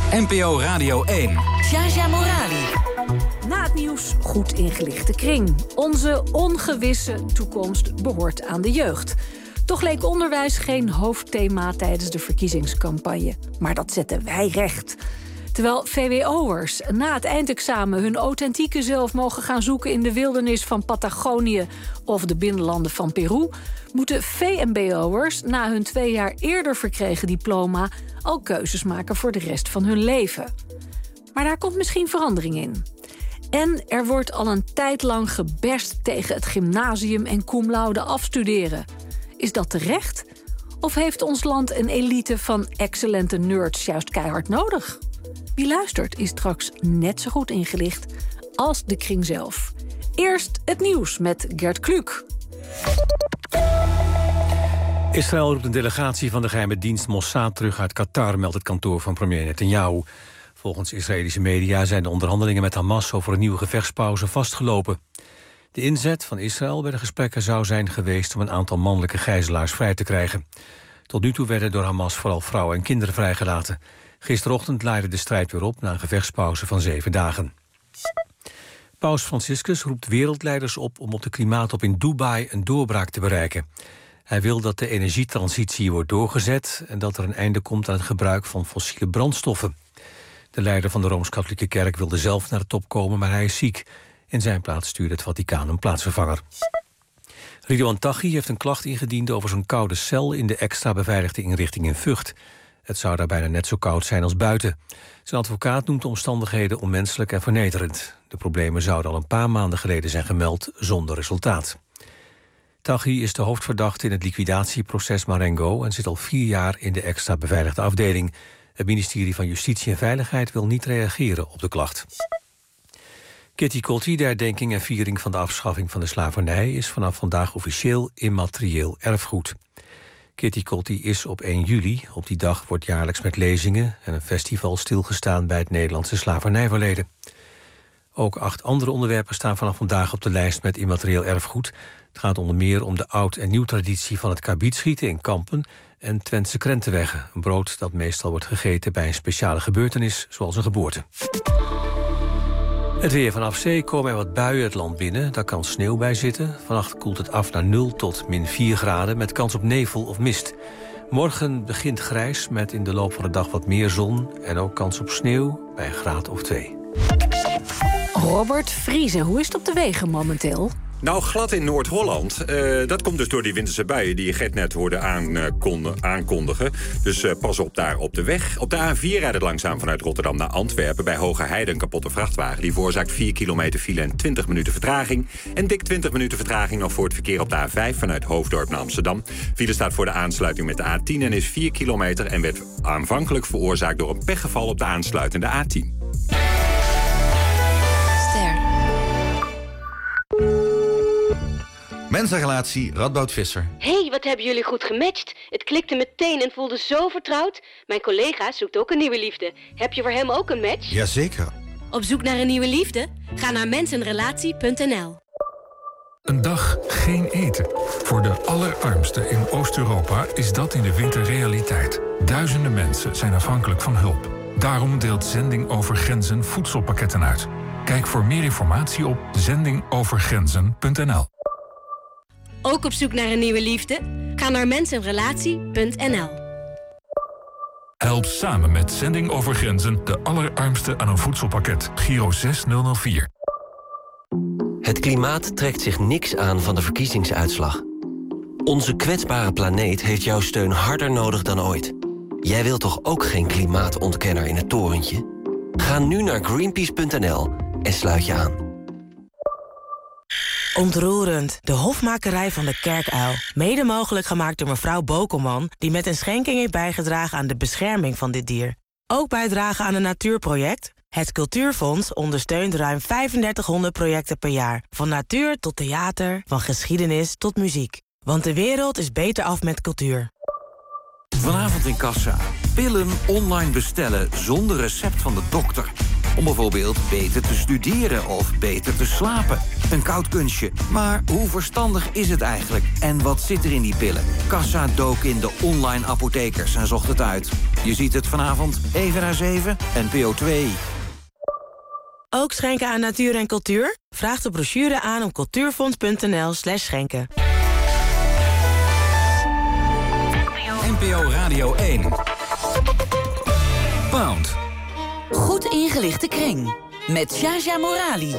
NPO Radio 1. Jaja Morali. Na het nieuws goed ingelichte kring. Onze ongewisse toekomst behoort aan de jeugd. Toch leek onderwijs geen hoofdthema tijdens de verkiezingscampagne. Maar dat zetten wij recht. Terwijl VWO'ers na het eindexamen hun authentieke zelf mogen gaan zoeken in de wildernis van Patagonië of de binnenlanden van Peru, moeten VMBO'ers na hun 2 jaar eerder verkregen diploma al keuzes maken voor de rest van hun leven. Maar daar komt misschien verandering in. En er wordt al een tijd lang geberst tegen het gymnasium en cum laude afstuderen. Is dat terecht? Of heeft ons land een elite van excellente nerds juist keihard nodig? Wie luistert is straks net zo goed ingelicht als de kring zelf. Eerst het nieuws met Gert Kluk. Israël roept een delegatie van de geheime dienst Mossad terug uit Qatar, meldt het kantoor van premier Netanyahu. Volgens Israëlische media zijn de onderhandelingen met Hamas over een nieuwe gevechtspauze vastgelopen. De inzet van Israël bij de gesprekken zou zijn geweest om een aantal mannelijke gijzelaars vrij te krijgen. Tot nu toe werden door Hamas vooral vrouwen en kinderen vrijgelaten. Gisterochtend leidde de strijd weer op na een gevechtspauze van 7 dagen. Paus Franciscus roept wereldleiders op om op de klimaattop in Dubai een doorbraak te bereiken. Hij wil dat de energietransitie wordt doorgezet en dat er een einde komt aan het gebruik van fossiele brandstoffen. De leider van de Rooms-Katholieke Kerk wilde zelf naar de top komen, maar hij is ziek. In zijn plaats stuurde het Vaticaan een plaatsvervanger. Ridouan Taghi heeft een klacht ingediend over zijn koude cel in de extra beveiligde inrichting in Vught. Het zou daar bijna net zo koud zijn als buiten. Zijn advocaat noemt de omstandigheden onmenselijk en vernederend. De problemen zouden al een paar maanden geleden zijn gemeld zonder resultaat. Taghi is de hoofdverdachte in het liquidatieproces Marengo en zit al 4 jaar in de extra beveiligde afdeling. Het ministerie van Justitie en Veiligheid wil niet reageren op de klacht. Kitty Kotti, de herdenking en viering van de afschaffing van de slavernij, is vanaf vandaag officieel immaterieel erfgoed. Kitty Kotti is op 1 juli. Op die dag wordt jaarlijks met lezingen en een festival stilgestaan bij het Nederlandse slavernijverleden. Ook 8 andere onderwerpen staan vanaf vandaag op de lijst met immaterieel erfgoed. Het gaat onder meer om de oud- en nieuwtraditie van het kabietschieten in Kampen en Twentse krentenweggen, een brood dat meestal wordt gegeten bij een speciale gebeurtenis, zoals een geboorte. Het weer. Vanaf zee komen er wat buien het land binnen. Daar kan sneeuw bij zitten. Vannacht koelt het af naar 0 tot -4 graden... met kans op nevel of mist. Morgen begint grijs met in de loop van de dag wat meer zon... en ook kans op sneeuw bij een graad of 2. Robert Vriesen, hoe is het op de wegen momenteel? Nou, glad in Noord-Holland. Dat komt dus door die winterse buien die je net hoorde aankondigen. Dus pas op daar op de weg. Op de A4 rijdt het langzaam vanuit Rotterdam naar Antwerpen. Bij Hogerheide een kapotte vrachtwagen. Die veroorzaakt 4 kilometer file en 20 minuten vertraging. En dik 20 minuten vertraging nog voor het verkeer op de A5 vanuit Hoofddorp naar Amsterdam. File staat voor de aansluiting met de A10 en is 4 kilometer... en werd aanvankelijk veroorzaakt door een pechgeval op de aansluitende A10. Mensenrelatie Radboud Visser. Hey, wat hebben jullie goed gematcht. Het klikte meteen en voelde zo vertrouwd. Mijn collega zoekt ook een nieuwe liefde. Heb je voor hem ook een match? Jazeker. Op zoek naar een nieuwe liefde? Ga naar mensenrelatie.nl. Een dag geen eten. Voor de allerarmsten in Oost-Europa is dat in de winter realiteit. Duizenden mensen zijn afhankelijk van hulp. Daarom deelt Zending Over Grenzen voedselpakketten uit. Kijk voor meer informatie op zendingovergrenzen.nl. Ook op zoek naar een nieuwe liefde? Ga naar mensenrelatie.nl. Help samen met Zending Over Grenzen de allerarmsten aan een voedselpakket. Giro 6004. Het klimaat trekt zich niks aan van de verkiezingsuitslag. Onze kwetsbare planeet heeft jouw steun harder nodig dan ooit. Jij wilt toch ook geen klimaatontkenner in het torentje? Ga nu naar greenpeace.nl en sluit je aan. Ontroerend. De hofmakerij van de Kerkuil. Mede mogelijk gemaakt door mevrouw Bokelman... die met een schenking heeft bijgedragen aan de bescherming van dit dier. Ook bijdragen aan een natuurproject? Het Cultuurfonds ondersteunt ruim 3500 projecten per jaar. Van natuur tot theater, van geschiedenis tot muziek. Want de wereld is beter af met cultuur. Vanavond in Kassa. Pillen online bestellen zonder recept van de dokter. Om bijvoorbeeld beter te studeren of beter te slapen. Een koud kunstje. Maar hoe verstandig is het eigenlijk? En wat zit er in die pillen? Kassa dook in de online apothekers en zocht het uit. Je ziet het vanavond, even na 7, NPO 2. Ook schenken aan natuur en cultuur? Vraag de brochure aan op cultuurfonds.nl/schenken. NPO Radio 1. Pound. Goed ingelichte kring. Met Shaja Morali.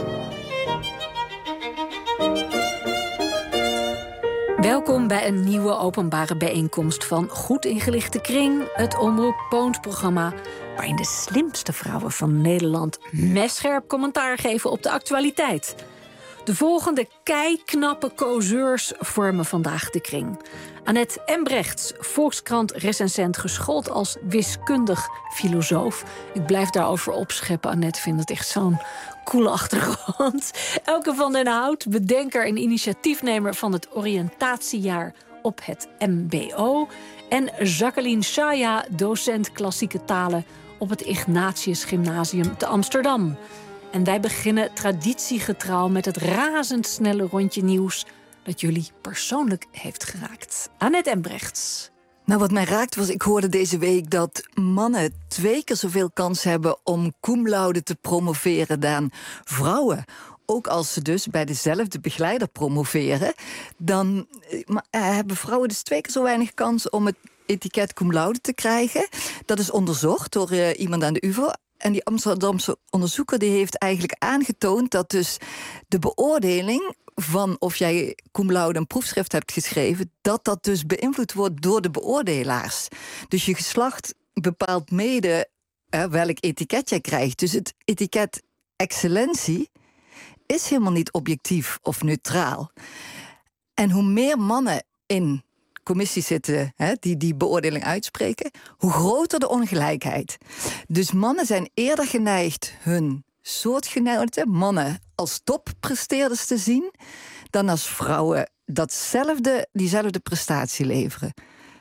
Welkom bij een nieuwe openbare bijeenkomst van Goed Ingelichte Kring, het Omroep Poont-programma, waarin de slimste vrouwen van Nederland messcherp commentaar geven op de actualiteit. De volgende keiknappe causeurs vormen vandaag de kring. Annette Embrechts, Volkskrant-recensent, geschoold als wiskundig filosoof. Ik blijf daarover opscheppen, Annette, vindt het echt zo'n coole achtergrond. Elke van den Hout, bedenker en initiatiefnemer van het oriëntatiejaar op het MBO. En Jacqueline Shaya, docent klassieke talen op het Ignatius Gymnasium te Amsterdam. En wij beginnen traditiegetrouw met het razendsnelle rondje nieuws dat jullie persoonlijk heeft geraakt. Annette Embrechts. Nou, wat mij raakt was, ik hoorde deze week dat mannen 2 keer zoveel kans hebben om cum laude te promoveren dan vrouwen. Ook als ze dus bij dezelfde begeleider promoveren, dan hebben vrouwen dus 2 keer zo weinig kans om het etiket cum laude te krijgen. Dat is onderzocht door iemand aan de UvA. En die Amsterdamse onderzoeker die heeft eigenlijk aangetoond dat dus de beoordeling van of jij cum laude een proefschrift hebt geschreven, dat dus beïnvloed wordt door de beoordelaars. Dus je geslacht bepaalt mede welk etiket jij krijgt. Dus het etiket excellentie is helemaal niet objectief of neutraal. En hoe meer mannen in commissies zitten die beoordeling uitspreken, hoe groter de ongelijkheid. Dus mannen zijn eerder geneigd hun soortgenoten, mannen als toppresteerders te zien, dan als vrouwen diezelfde prestatie leveren.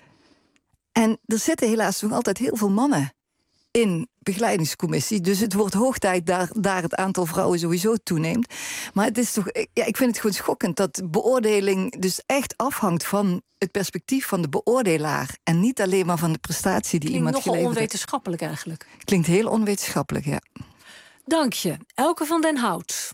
En er zitten helaas nog altijd heel veel mannen in begeleidingscommissie. Dus het wordt hoog tijd daar het aantal vrouwen sowieso toeneemt. Maar het is toch, ik vind het gewoon schokkend dat beoordeling dus echt afhangt van het perspectief van de beoordelaar en niet alleen maar van de prestatie die iemand geleverd heeft. Klinkt nogal onwetenschappelijk eigenlijk. Klinkt heel onwetenschappelijk, ja. Dank je. Elke van den Hout.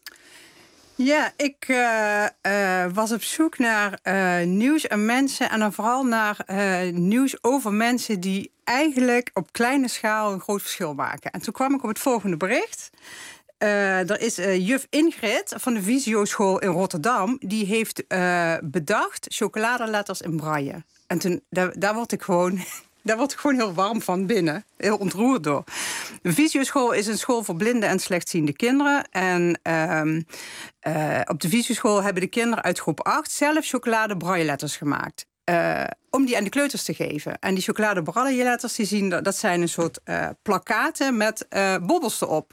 Ja, ik was op zoek naar nieuws en mensen en dan vooral naar nieuws over mensen die eigenlijk op kleine schaal een groot verschil maken. En toen kwam ik op het volgende bericht. Er is juf Ingrid van de Visio-school in Rotterdam. Die heeft bedacht chocoladeletters in braille. En toen, daar word ik gewoon heel warm van binnen. Heel ontroerd door. De Visio-school is een school voor blinde en slechtziende kinderen. En op de Visio-school hebben de kinderen uit groep 8 zelf chocolade brailleletters gemaakt. Om die aan de kleuters te geven. En die chocolade brailleletters, dat zijn een soort plakkaten met bobbels erop.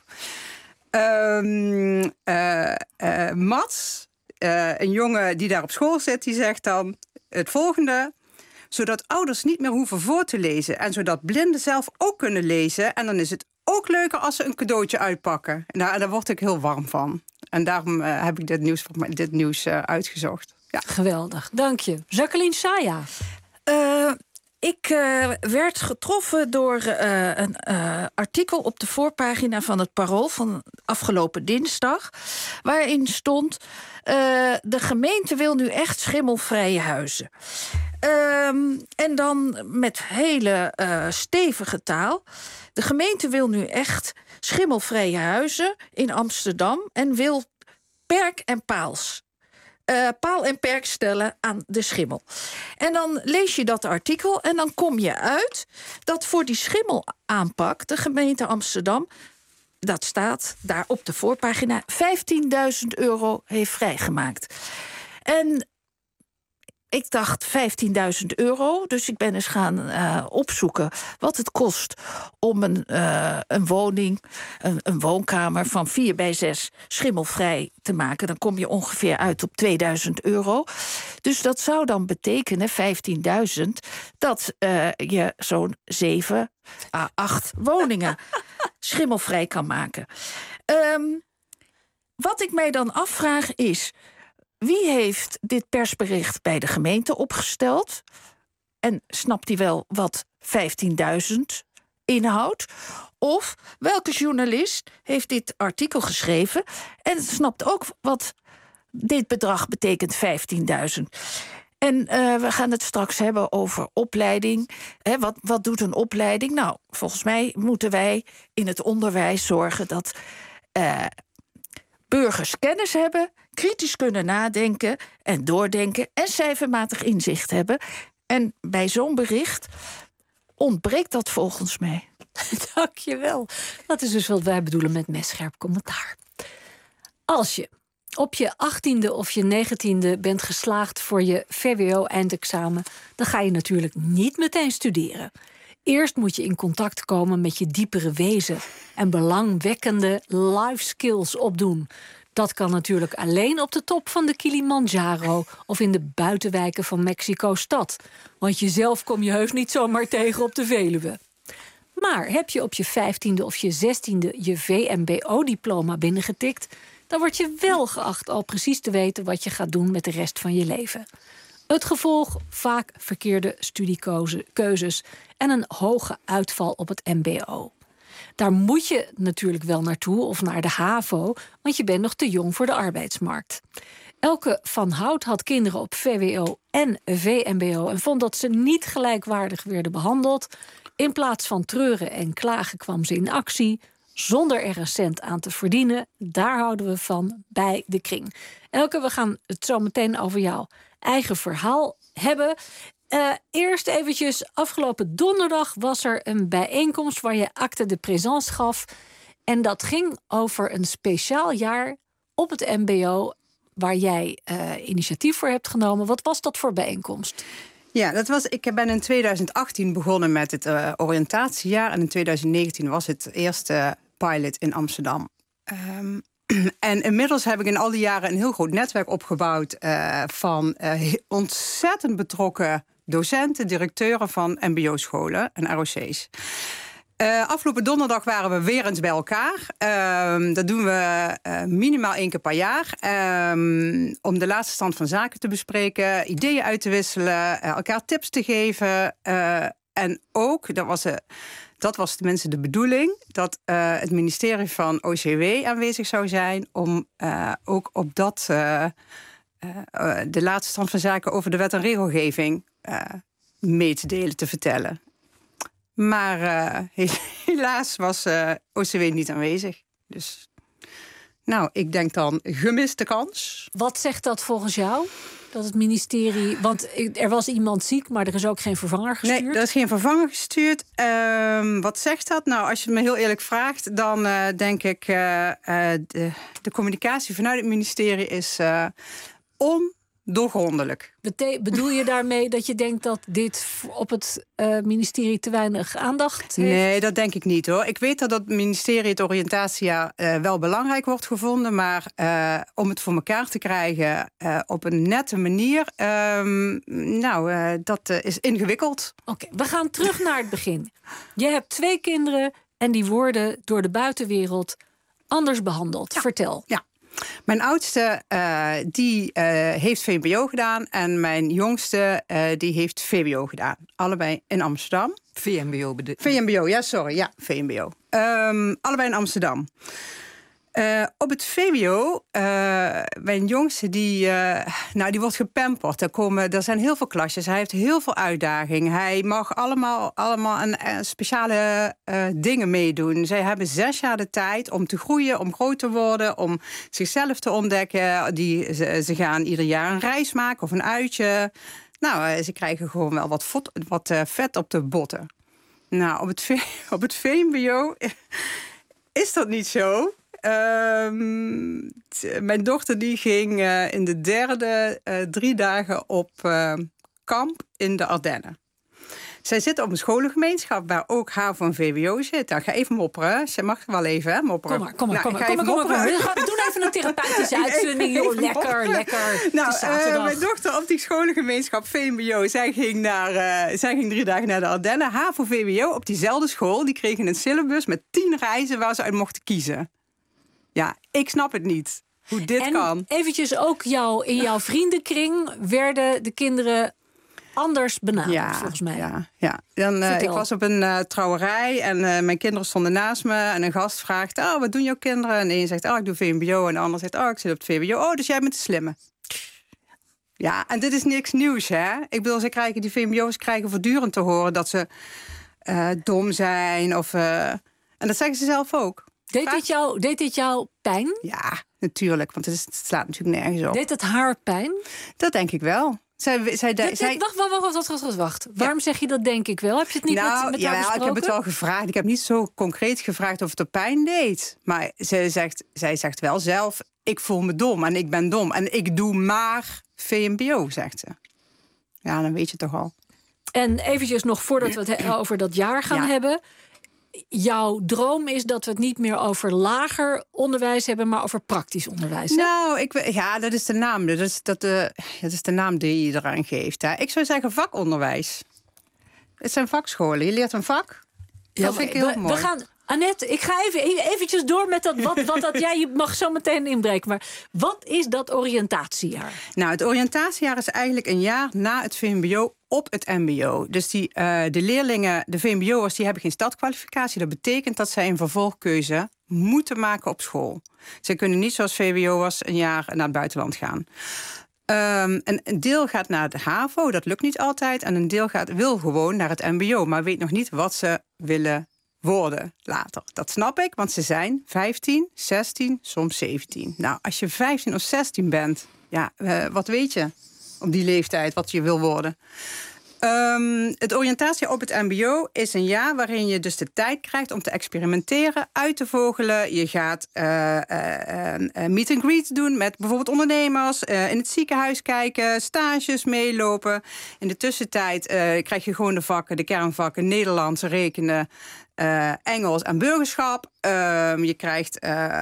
Mats, een jongen die daar op school zit, die zegt dan het volgende: zodat ouders niet meer hoeven voor te lezen en zodat blinden zelf ook kunnen lezen. En dan is het ook leuker als ze een cadeautje uitpakken. Nou, daar word ik heel warm van. En daarom heb ik dit nieuws uitgezocht. Ja. Geweldig, dank je. Jacqueline Shaya. Ik werd getroffen door een artikel op de voorpagina van het Parool van afgelopen dinsdag, waarin stond: de gemeente wil nu echt schimmelvrije huizen. En dan met hele stevige taal: de gemeente wil nu echt schimmelvrije huizen in Amsterdam en wil perk en paal en perk stellen aan de schimmel. En dan lees je dat artikel en dan kom je uit dat voor die schimmelaanpak de gemeente Amsterdam, dat staat daar op de voorpagina, €15.000 heeft vrijgemaakt. En ik dacht €15.000, dus ik ben eens gaan opzoeken wat het kost om een woning, een woonkamer van 4x6 schimmelvrij te maken. Dan kom je ongeveer uit op €2.000. Dus dat zou dan betekenen, 15.000, dat je zo'n 7 à 8 woningen schimmelvrij kan maken. Wat ik mij dan afvraag is, wie heeft dit persbericht bij de gemeente opgesteld? En snapt hij wel wat 15.000 inhoudt? Of welke journalist heeft dit artikel geschreven en snapt ook wat dit bedrag betekent, 15.000? En we gaan het straks hebben over opleiding. Wat doet een opleiding? Nou, volgens mij moeten wij in het onderwijs zorgen dat burgers kennis hebben, kritisch kunnen nadenken en doordenken en cijfermatig inzicht hebben. En bij zo'n bericht ontbreekt dat volgens mij. Dank je wel. Dat is dus wat wij bedoelen met messcherp commentaar. Als je op je 18e of je 19e bent geslaagd voor je VWO-eindexamen, dan ga je natuurlijk niet meteen studeren. Eerst moet je in contact komen met je diepere wezen en belangwekkende life skills opdoen. Dat kan natuurlijk alleen op de top van de Kilimanjaro of in de buitenwijken van Mexico-stad. Want jezelf kom je heus niet zomaar tegen op de Veluwe. Maar heb je op je 15e of je 16e je VMBO-diploma binnengetikt, dan word je wel geacht al precies te weten wat je gaat doen met de rest van je leven. Het gevolg: vaak verkeerde studiekeuzes en een hoge uitval op het mbo. Daar moet je natuurlijk wel naartoe of naar de HAVO, want je bent nog te jong voor de arbeidsmarkt. Elke Van Hout had kinderen op VWO en VMBO en vond dat ze niet gelijkwaardig werden behandeld. In plaats van treuren en klagen kwam ze in actie, zonder er een cent aan te verdienen. Daar houden we van bij de kring. Elke, we gaan het zo meteen over jouw eigen verhaal hebben. Eerst eventjes, afgelopen donderdag was er een bijeenkomst waar je acte de présence gaf. En dat ging over een speciaal jaar op het mbo waar jij initiatief voor hebt genomen. Wat was dat voor bijeenkomst? Ja, ik ben in 2018 begonnen met het oriëntatiejaar. En in 2019 was het eerste pilot in Amsterdam. En inmiddels heb ik in al die jaren een heel groot netwerk opgebouwd van ontzettend betrokken docenten, directeuren van mbo-scholen en ROC's. Afgelopen donderdag waren we weer eens bij elkaar. Dat doen we minimaal 1 keer per jaar. Om de laatste stand van zaken te bespreken, ideeën uit te wisselen, elkaar tips te geven. En ook, dat was tenminste de bedoeling, dat het ministerie van OCW aanwezig zou zijn om ook op de laatste stand van zaken over de wet en regelgeving mee te delen, te vertellen. Maar helaas was OCW niet aanwezig. Dus nou, ik denk dan gemiste kans. Wat zegt dat volgens jou? Dat het ministerie... Want er was iemand ziek, maar er is ook geen vervanger gestuurd? Nee, er is geen vervanger gestuurd. Wat zegt dat? Nou, als je het me heel eerlijk vraagt, dan denk ik de communicatie vanuit het ministerie is ondoorgrondelijk. Bedoel je daarmee dat je denkt dat dit op het ministerie te weinig aandacht heeft? Nee, dat denk ik niet hoor. Ik weet dat het ministerie het oriëntatiejaar wel belangrijk wordt gevonden, maar om het voor elkaar te krijgen op een nette manier, dat is ingewikkeld. Oké, we gaan terug naar het begin. Je hebt 2 kinderen en die worden door de buitenwereld anders behandeld. Ja. Vertel. Ja. Mijn oudste die heeft VMBO gedaan en mijn jongste die heeft VWO gedaan. Allebei in Amsterdam. VMBO, ja, sorry. Ja, VMBO. Allebei in Amsterdam. Op het VWO, mijn jongste, die wordt gepamperd. Er zijn heel veel klasjes. Hij heeft heel veel uitdaging. Hij mag allemaal een speciale dingen meedoen. Zij hebben 6 jaar de tijd om te groeien, om groot te worden, om zichzelf te ontdekken. Ze gaan ieder jaar een reis maken of een uitje. Nou, ze krijgen gewoon wel wat vet op de botten. Nou, op het VMBO is dat niet zo. Mijn dochter die ging in de 3e 3 dagen op kamp in de Ardennen. zij zitten op een scholengemeenschap waar ook HAVO en VWO zit. Nou, ga even mopperen. Ze mag wel even, hè, mopperen. Kom maar. We doen even een therapeutische uitzending, joh. Lekker. Mijn dochter op die scholengemeenschap VMBO, zij ging 3 dagen naar de Ardennen. HAVO, VWO op diezelfde school. Die kregen een syllabus met 10 reizen waar ze uit mochten kiezen. Ja, ik snap het niet. Hoe dit kan. Eventjes ook in jouw vriendenkring werden de kinderen anders benaderd, volgens mij. Ja. Ik was op een trouwerij en mijn kinderen stonden naast me. En een gast vraagt, wat doen jouw kinderen? En de een zegt, ik doe VMBO. En de ander zegt, ik zit op het VWO. Dus jij bent de slimme. Ja, en dit is niks nieuws, hè? Ik bedoel, die VMBO's krijgen voortdurend te horen dat ze dom zijn. En dat zeggen ze zelf ook. Deed dit jou pijn? Ja, natuurlijk. Want het slaat natuurlijk nergens op. Deed het haar pijn? Dat denk ik wel. Wacht. Waarom zeg je dat denk ik wel? Heb je het niet met haar besproken? Ik heb het wel gevraagd. Ik heb niet zo concreet gevraagd of het er pijn deed. Maar zij zegt wel zelf, ik voel me dom en ik ben dom. En ik doe maar VMBO, zegt ze. Ja, dan weet je toch al. En eventjes nog voordat we het over dat jaar gaan hebben. Jouw droom is dat we het niet meer over lager onderwijs hebben, maar over praktisch onderwijs. Hè? Nou, dat is de naam. Dat is de naam die je eraan geeft. Hè. Ik zou zeggen vakonderwijs. Het zijn vakscholen. Je leert een vak. Dat vind ik heel mooi. We gaan, Annette, ik ga eventjes door met dat jij mag zo meteen inbreken. Maar wat is dat oriëntatiejaar? Nou, het oriëntatiejaar is eigenlijk een jaar na het VMBO op het MBO. Dus de leerlingen, de VMBO'ers, die hebben geen startkwalificatie. Dat betekent dat zij een vervolgkeuze moeten maken op school. Ze kunnen niet zoals VWO'ers een jaar naar het buitenland gaan. Een deel gaat naar de HAVO, dat lukt niet altijd. En een deel wil gewoon naar het MBO, maar weet nog niet wat ze willen worden later. Dat snap ik, want ze zijn 15, 16, soms 17. Nou, als je 15 of 16 bent, wat weet je op die leeftijd wat je wil worden? Het oriëntatie op het MBO is een jaar waarin je dus de tijd krijgt om te experimenteren, uit te vogelen. Je gaat meet and greet doen met bijvoorbeeld ondernemers, in het ziekenhuis kijken, stages meelopen. In de tussentijd krijg je gewoon de kernvakken Nederlands, rekenen, Engels en burgerschap. Je krijgt,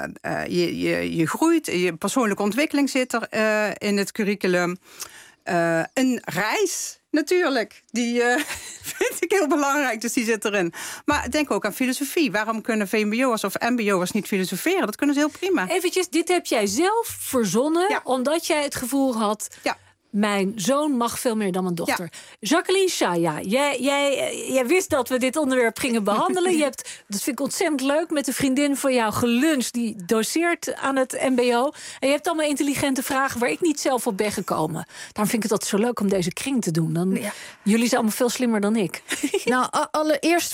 je groeit, je persoonlijke ontwikkeling zit er in het curriculum. Een reis, natuurlijk. Die vind ik heel belangrijk, dus die zit erin. Maar denk ook aan filosofie. Waarom kunnen VMBO'ers of MBO'ers niet filosoferen? Dat kunnen ze heel prima. Eventjes, dit heb jij zelf verzonnen, omdat jij het gevoel had, mijn zoon mag veel meer dan mijn dochter. Ja. Jacqueline Chaya, jij wist dat we dit onderwerp gingen behandelen. Dat vind ik ontzettend leuk, met een vriendin van jou geluncht, die doseert aan het MBO. En je hebt allemaal intelligente vragen waar ik niet zelf op ben gekomen. Daarom vind ik het altijd zo leuk om deze kring te doen. Jullie zijn allemaal veel slimmer dan ik. Nou, allereerst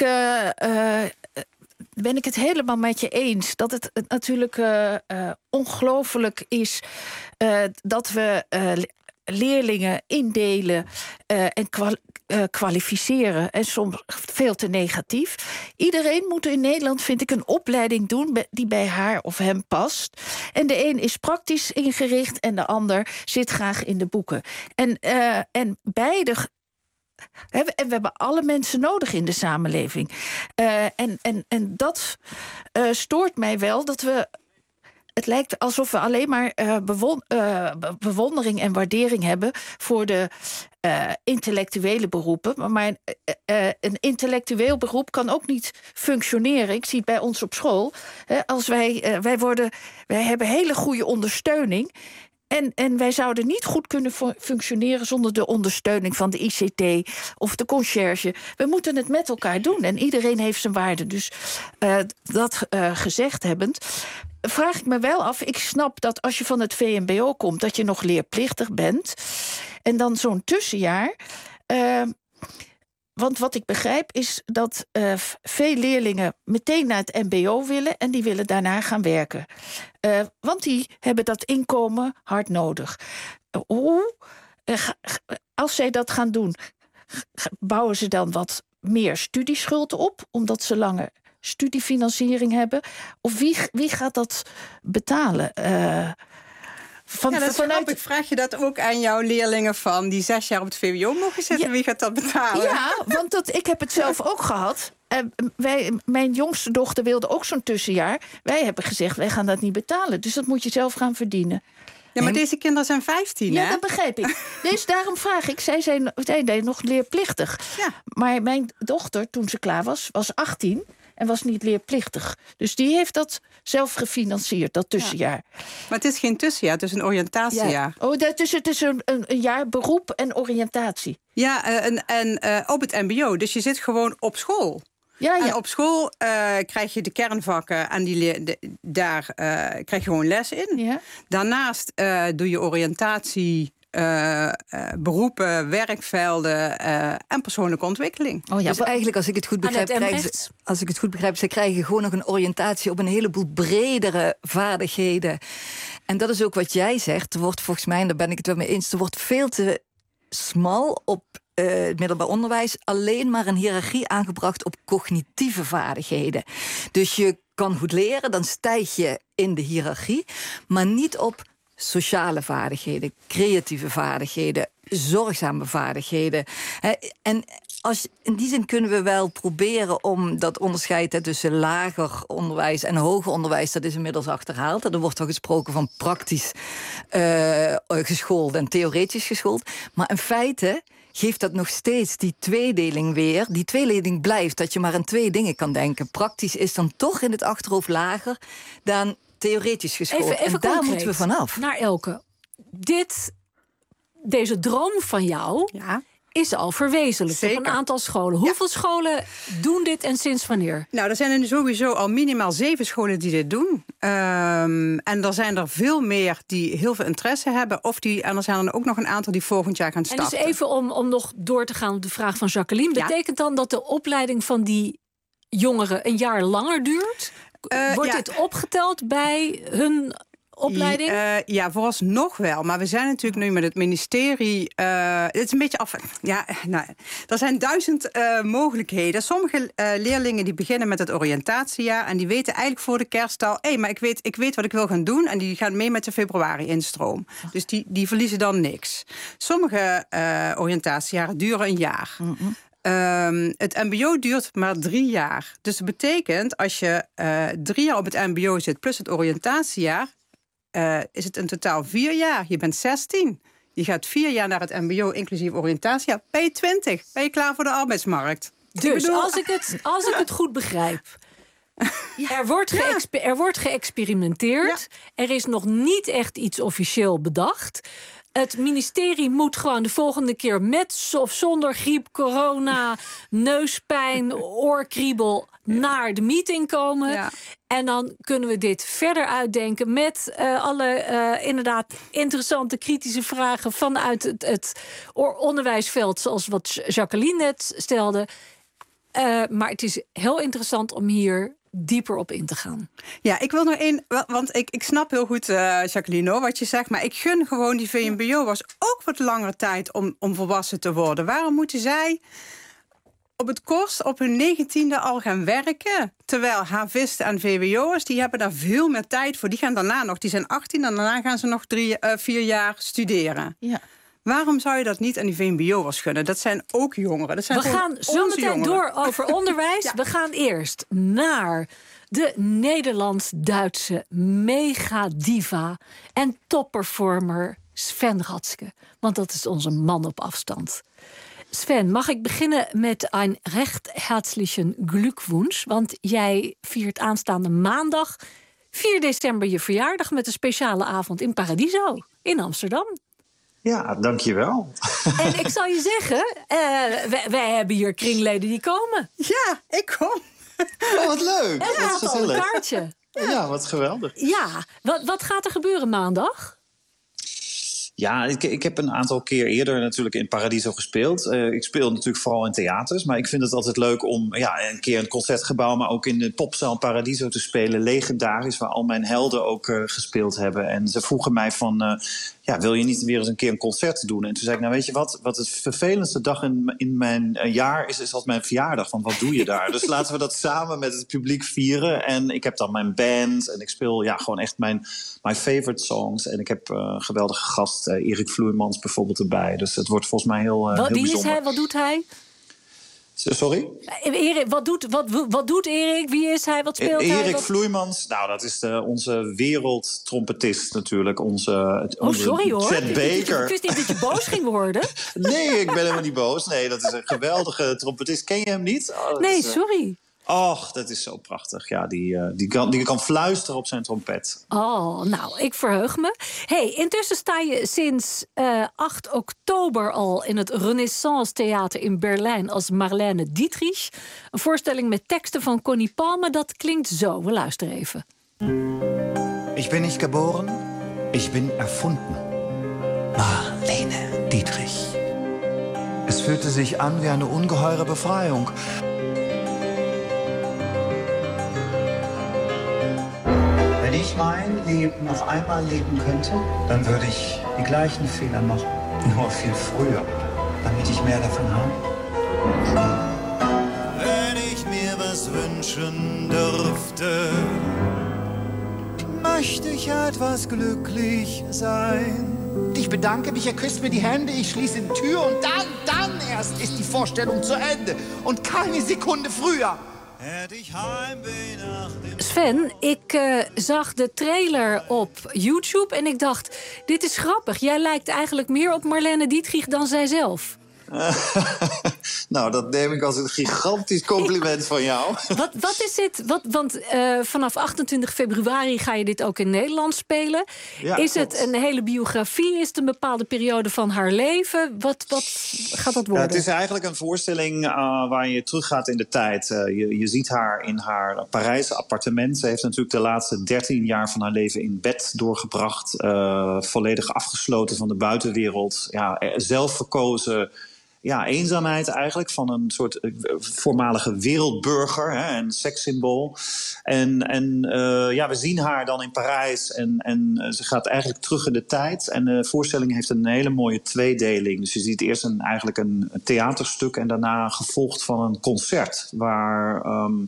ben ik het helemaal met je eens dat het natuurlijk ongelooflijk is dat we leerlingen indelen en kwalificeren en soms veel te negatief. Iedereen moet in Nederland, vind ik, een opleiding doen die bij haar of hem past. En de een is praktisch ingericht en de ander zit graag in de boeken. En beide. En we hebben alle mensen nodig in de samenleving. En dat stoort mij wel, dat we. Het lijkt alsof we alleen maar bewondering en waardering hebben voor de intellectuele beroepen. Maar een intellectueel beroep kan ook niet functioneren. Ik zie het bij ons op school. Als wij hebben hele goede ondersteuning. En wij zouden niet goed kunnen functioneren zonder de ondersteuning van de ICT of de conciërge. We moeten het met elkaar doen en iedereen heeft zijn waarde. Dus dat gezegd hebbend, vraag ik me wel af. Ik snap dat als je van het VMBO komt, dat je nog leerplichtig bent. En dan zo'n tussenjaar. Want wat ik begrijp is dat veel leerlingen meteen naar het MBO willen en die willen daarna gaan werken. Want die hebben dat inkomen hard nodig. Als zij dat gaan doen, bouwen ze dan wat meer studieschuld op, omdat ze langer studiefinanciering hebben? Of wie gaat dat betalen? Grappig. Vraag je dat ook aan jouw leerlingen van die 6 jaar op het VWO mogen zitten? Ja. Wie gaat dat betalen? Ja, want ik heb het zelf ook gehad. Mijn jongste dochter wilde ook zo'n tussenjaar. Wij hebben gezegd, wij gaan dat niet betalen. Dus dat moet je zelf gaan verdienen. Ja, maar deze kinderen zijn 15, hè? Ja, dat begrijp ik. Dus daarom vraag ik. Zij zijn nog leerplichtig. Ja. Maar mijn dochter, toen ze klaar was 18... en was niet leerplichtig. Dus die heeft dat zelf gefinancierd, dat tussenjaar. Ja. Maar het is geen tussenjaar, het is een oriëntatiejaar. Ja. Oh, het is een jaar beroep en oriëntatie. Ja, en op het mbo. Dus je zit gewoon op school. Ja. En op school krijg je de kernvakken en daar krijg je gewoon les in. Ja. Daarnaast doe je oriëntatie... beroepen, werkvelden en persoonlijke ontwikkeling. Oh ja, dus eigenlijk, als ik het goed begrijp, ze krijgen gewoon nog een oriëntatie op een heleboel bredere vaardigheden. En dat is ook wat jij zegt. Er wordt volgens mij, en daar ben ik het wel mee eens, er wordt veel te smal op het middelbaar onderwijs alleen maar een hiërarchie aangebracht op cognitieve vaardigheden. Dus je kan goed leren, dan stijg je in de hiërarchie, maar niet op sociale vaardigheden, creatieve vaardigheden, zorgzame vaardigheden. En in die zin kunnen we wel proberen om dat onderscheid tussen lager onderwijs en hoger onderwijs, dat is inmiddels achterhaald. Er wordt al gesproken van praktisch geschoold en theoretisch geschoold. Maar in feite geeft dat nog steeds die tweedeling weer. Die tweedeling blijft, dat je maar aan 2 dingen kan denken. Praktisch is dan toch in het achterhoofd lager dan theoretisch geschoold. Even en daar moeten we vanaf. Naar Elke. Deze droom van jou is al verwezenlijkt op een aantal scholen. Hoeveel scholen doen dit en sinds wanneer? Nou, er zijn er sowieso al minimaal 7 scholen die dit doen. En er zijn er veel meer die heel veel interesse hebben. En er zijn er ook nog een aantal die volgend jaar gaan starten. En dus even om nog door te gaan op de vraag van Jacqueline. Betekent dan dat de opleiding van die jongeren een jaar langer duurt? Wordt dit opgeteld bij hun opleiding? Ja, vooralsnog wel. Maar we zijn natuurlijk nu met het ministerie... het is een beetje af... Ja, nou, er zijn 1000 mogelijkheden. Sommige leerlingen die beginnen met het oriëntatiejaar... en die weten eigenlijk voor de kerst al... maar ik weet wat ik wil gaan doen... en die gaan mee met de februari-instroom. Dus die verliezen dan niks. Sommige oriëntatiejaren duren een jaar. Mm-hmm. Het mbo duurt maar 3 jaar. Dus dat betekent, als je 3 jaar op het mbo zit... plus het oriëntatiejaar... is het in totaal 4 jaar. Je bent 16. Je gaat 4 jaar naar het mbo, inclusief oriëntatiejaar. Ben je 20. Ben je klaar voor de arbeidsmarkt. Dus als ik het goed begrijp... Er wordt geëxperimenteerd. Ja. Er is nog niet echt iets officieel bedacht... Het ministerie moet gewoon de volgende keer met of zonder griep, corona, neuspijn, oorkriebel naar de meeting komen. Ja. En dan kunnen we dit verder uitdenken met alle inderdaad interessante kritische vragen vanuit het onderwijsveld, zoals wat Jacqueline net stelde. Maar het is heel interessant om hier dieper op in te gaan. Ja, ik wil nog één, want ik snap heel goed, Jacqueline, wat je zegt, maar ik gun gewoon die VMBO'ers ook wat langere tijd om volwassen te worden. Waarom moeten zij op het kortst op hun 19e al gaan werken, terwijl havisten en VWO'ers, die hebben daar veel meer tijd voor. Die gaan daarna nog, die zijn 18 en daarna gaan ze nog 4 jaar studeren. Ja. Waarom zou je dat niet aan die VMBO'ers gunnen? Dat zijn ook jongeren. Dat zijn we gaan zo meteen door over onderwijs. Ja. We gaan eerst naar de Nederlands-Duitse megadiva en topperformer Sven Ratske. Want dat is onze man op afstand. Sven, mag ik beginnen met een recht herzlichen Glückwunsch? Want jij viert aanstaande maandag 4 december je verjaardag met een speciale avond in Paradiso in Amsterdam. Ja, dankjewel. En ik zal je zeggen, wij hebben hier kringleden die komen. Ja, ik kom. Oh, wat leuk. En wat al een kaartje. Ja, wat geweldig. Ja, wat gaat er gebeuren maandag? Ja, ik heb een aantal keer eerder natuurlijk in Paradiso gespeeld. Ik speel natuurlijk vooral in theaters. Maar ik vind het altijd leuk om een keer in het Concertgebouw... maar ook in de popzaal Paradiso te spelen. Legendarisch, waar al mijn helden ook gespeeld hebben. En ze vroegen mij van... wil je niet weer eens een keer een concert doen? En toen zei ik, nou weet je wat het vervelendste dag in mijn jaar is als mijn verjaardag. Van wat doe je daar? Dus laten we dat samen met het publiek vieren. En ik heb dan mijn band en ik speel gewoon echt mijn favorite songs. En ik heb geweldige gast, Erik Vloeimans bijvoorbeeld erbij. Dus het wordt volgens mij heel bijzonder. Wie is hij? Wat doet hij? Sorry? Erik, wat doet Erik? Wie is hij? Wat speelt hij? Erik Vloeimans, dat is onze wereldtrompetist natuurlijk. Sorry hoor. Chet Baker. Ik wist niet dat je boos ging worden. Nee, ik ben helemaal niet boos. Nee, dat is een geweldige trompetist. Ken je hem niet? Nee, sorry. Och, dat is zo prachtig. Ja, die kan fluisteren op zijn trompet. Oh, ik verheug me. Intussen sta je sinds 8 oktober al in het Renaissance Theater in Berlijn als Marlene Dietrich. Een voorstelling met teksten van Connie Palme. Dat klinkt zo. We luisteren even. Ich bin nicht geboren, ich bin erfunden. Marlene Dietrich. Es fühlte sich an wie eine ungeheure Befreiung. Wenn ich mein Leben noch einmal leben könnte, dann würde ich die gleichen Fehler machen, nur viel früher, damit ich mehr davon habe. Wenn ich mir was wünschen dürfte, möchte ich etwas glücklich sein. Ich bedanke mich, er küsst mir die Hände, ich schließe die Tür und dann erst ist die Vorstellung zu Ende und keine Sekunde früher. Sven, ik zag de trailer op YouTube en ik dacht, dit is grappig. Jij lijkt eigenlijk meer op Marlene Dietrich dan zijzelf. Dat neem ik als een gigantisch compliment van jou. Wat is dit? Want vanaf 28 februari ga je dit ook in Nederland spelen. Ja, is het een hele biografie? Is het een bepaalde periode van haar leven? Wat gaat dat worden? Het is eigenlijk een voorstelling waar je teruggaat in de tijd. Je ziet haar in haar Parijse appartement. Ze heeft natuurlijk de laatste 13 jaar van haar leven in bed doorgebracht. Volledig afgesloten van de buitenwereld. Zelf verkozen... eenzaamheid eigenlijk van een soort voormalige wereldburger, een sekssymbool. We zien haar dan in Parijs en ze gaat eigenlijk terug in de tijd. En de voorstelling heeft een hele mooie tweedeling. Dus je ziet eerst eigenlijk een theaterstuk en daarna gevolgd van een concert waar...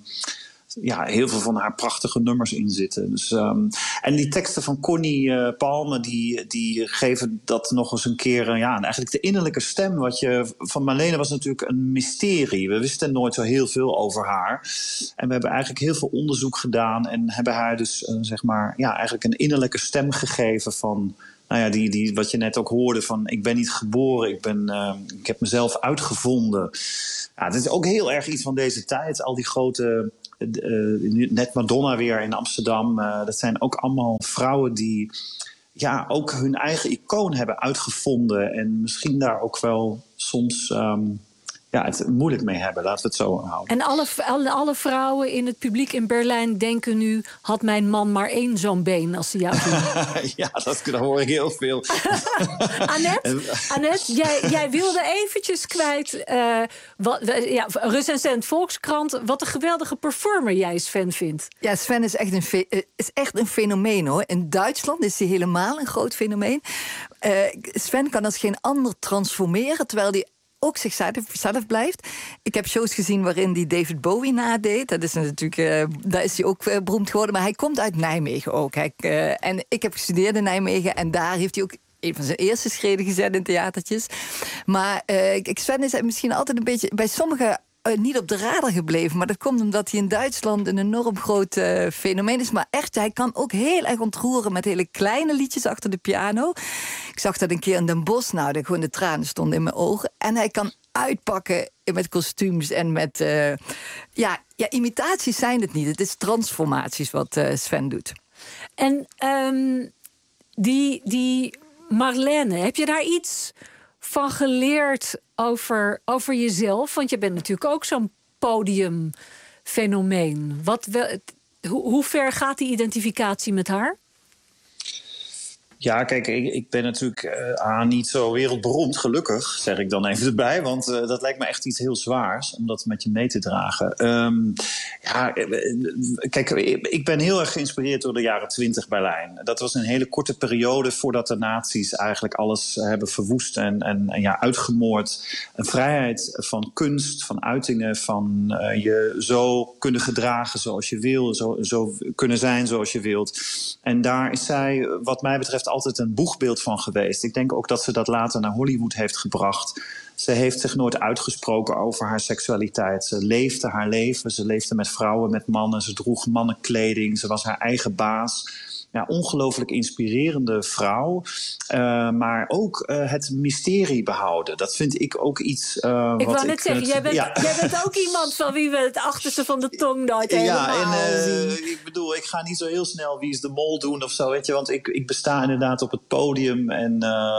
heel veel van haar prachtige nummers in zitten. Dus, en die teksten van Connie Palme, die geven dat nog eens een keer... eigenlijk de innerlijke stem van Marlene was natuurlijk een mysterie. We wisten nooit zo heel veel over haar. En we hebben eigenlijk heel veel onderzoek gedaan... en hebben haar dus eigenlijk een innerlijke stem gegeven van... die wat je net ook hoorde van... ik ben niet geboren, ik heb mezelf uitgevonden. Het is ook heel erg iets van deze tijd. Al die grote... net Madonna weer in Amsterdam. Dat zijn ook allemaal vrouwen die ook hun eigen icoon hebben uitgevonden. En misschien daar ook wel soms het moeilijk mee hebben. Laten we het zo houden. En alle vrouwen in het publiek in Berlijn denken nu... had mijn man maar 1 zo'n been als ze jou zien. Dat hoor ik heel veel. Annette, jij wilde eventjes kwijt... recensent Volkskrant... wat een geweldige performer jij Sven vindt. Ja, Sven is echt een fenomeen, hoor. In Duitsland is hij helemaal een groot fenomeen. Sven kan als geen ander transformeren... terwijl hij ook zichzelf blijft. Ik heb shows gezien waarin hij David Bowie nadeed. Dat is natuurlijk, daar is hij ook beroemd geworden. Maar hij komt uit Nijmegen ook. En ik heb gestudeerd in Nijmegen. En daar heeft hij ook een van zijn eerste schreden gezet in theatertjes. Maar Sven is misschien altijd een beetje... bij sommigen niet op de radar gebleven. Maar dat komt omdat hij in Duitsland een enorm groot fenomeen is. Maar echt, hij kan ook heel erg ontroeren met hele kleine liedjes achter de piano. Ik zag dat een keer in Den Bosch. Gewoon de tranen stonden in mijn ogen. En hij kan uitpakken met kostuums en met... imitaties zijn het niet. Het is transformaties wat Sven doet. En die Marlene, heb je daar iets van geleerd over jezelf? Want je bent natuurlijk ook zo'n podiumfenomeen. Hoe ver gaat die identificatie met haar? Ja, kijk, ik ben natuurlijk niet zo wereldberoemd, gelukkig, zeg ik dan even erbij. Want dat lijkt me echt iets heel zwaars om dat met je mee te dragen. Kijk, ik ben heel erg geïnspireerd door de jaren 20 Berlijn. Dat was een hele korte periode voordat de nazi's eigenlijk alles hebben verwoest en uitgemoord. Een vrijheid van kunst, van uitingen, van je zo kunnen gedragen zoals je wil, zo kunnen zijn zoals je wilt. En daar is zij, wat mij betreft, altijd een boegbeeld van geweest. Ik denk ook dat ze dat later naar Hollywood heeft gebracht. Ze heeft zich nooit uitgesproken over haar seksualiteit. Ze leefde haar leven. Ze leefde met vrouwen, met mannen. Ze droeg mannenkleding. Ze was haar eigen baas. Ja, ongelooflijk inspirerende vrouw. Maar ook het mysterie behouden. Dat vind ik ook iets... Ik wou net zeggen, jij bent ook iemand van wie we het achterste van de tong nooit helemaal zien. Ik bedoel, ik ga niet zo heel snel Wie is de Mol doen of zo, weet je. Want ik besta inderdaad op het podium. En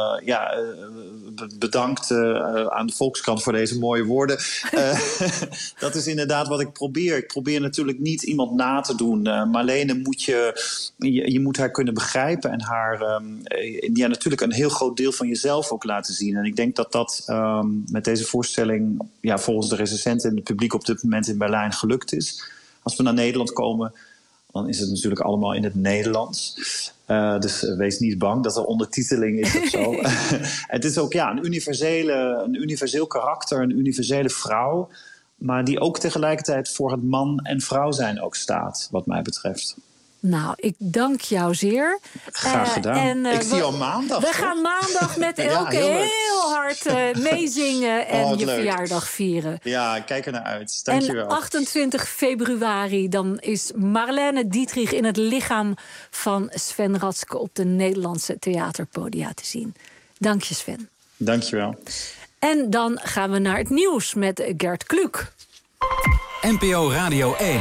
bedankt aan de Volkskrant voor deze mooie woorden. Dat is inderdaad wat ik probeer. Ik probeer natuurlijk niet iemand na te doen. Marlene moet je moet haar kunnen begrijpen en haar natuurlijk een heel groot deel van jezelf ook laten zien. En ik denk dat met deze voorstelling volgens de recensenten en het publiek op dit moment in Berlijn gelukt is. Als we naar Nederland komen, dan is het natuurlijk allemaal in het Nederlands. Dus wees niet bang dat er ondertiteling is of zo. Het is ook een universeel karakter, een universele vrouw, maar die ook tegelijkertijd voor het man en vrouw zijn ook staat, wat mij betreft. Nou, ik dank jou zeer. Graag gedaan. Ik zie jou maandag. We gaan maandag met Elke heel hard meezingen en je verjaardag vieren. Ja, ik kijk er naar uit. Dank je wel. En 28 februari dan is Marlene Dietrich in het lichaam van Sven Ratzke op de Nederlandse theaterpodia te zien. Dank je, Sven. Dank je wel. En dan gaan we naar het nieuws met Gert Kluk. NPO Radio 1.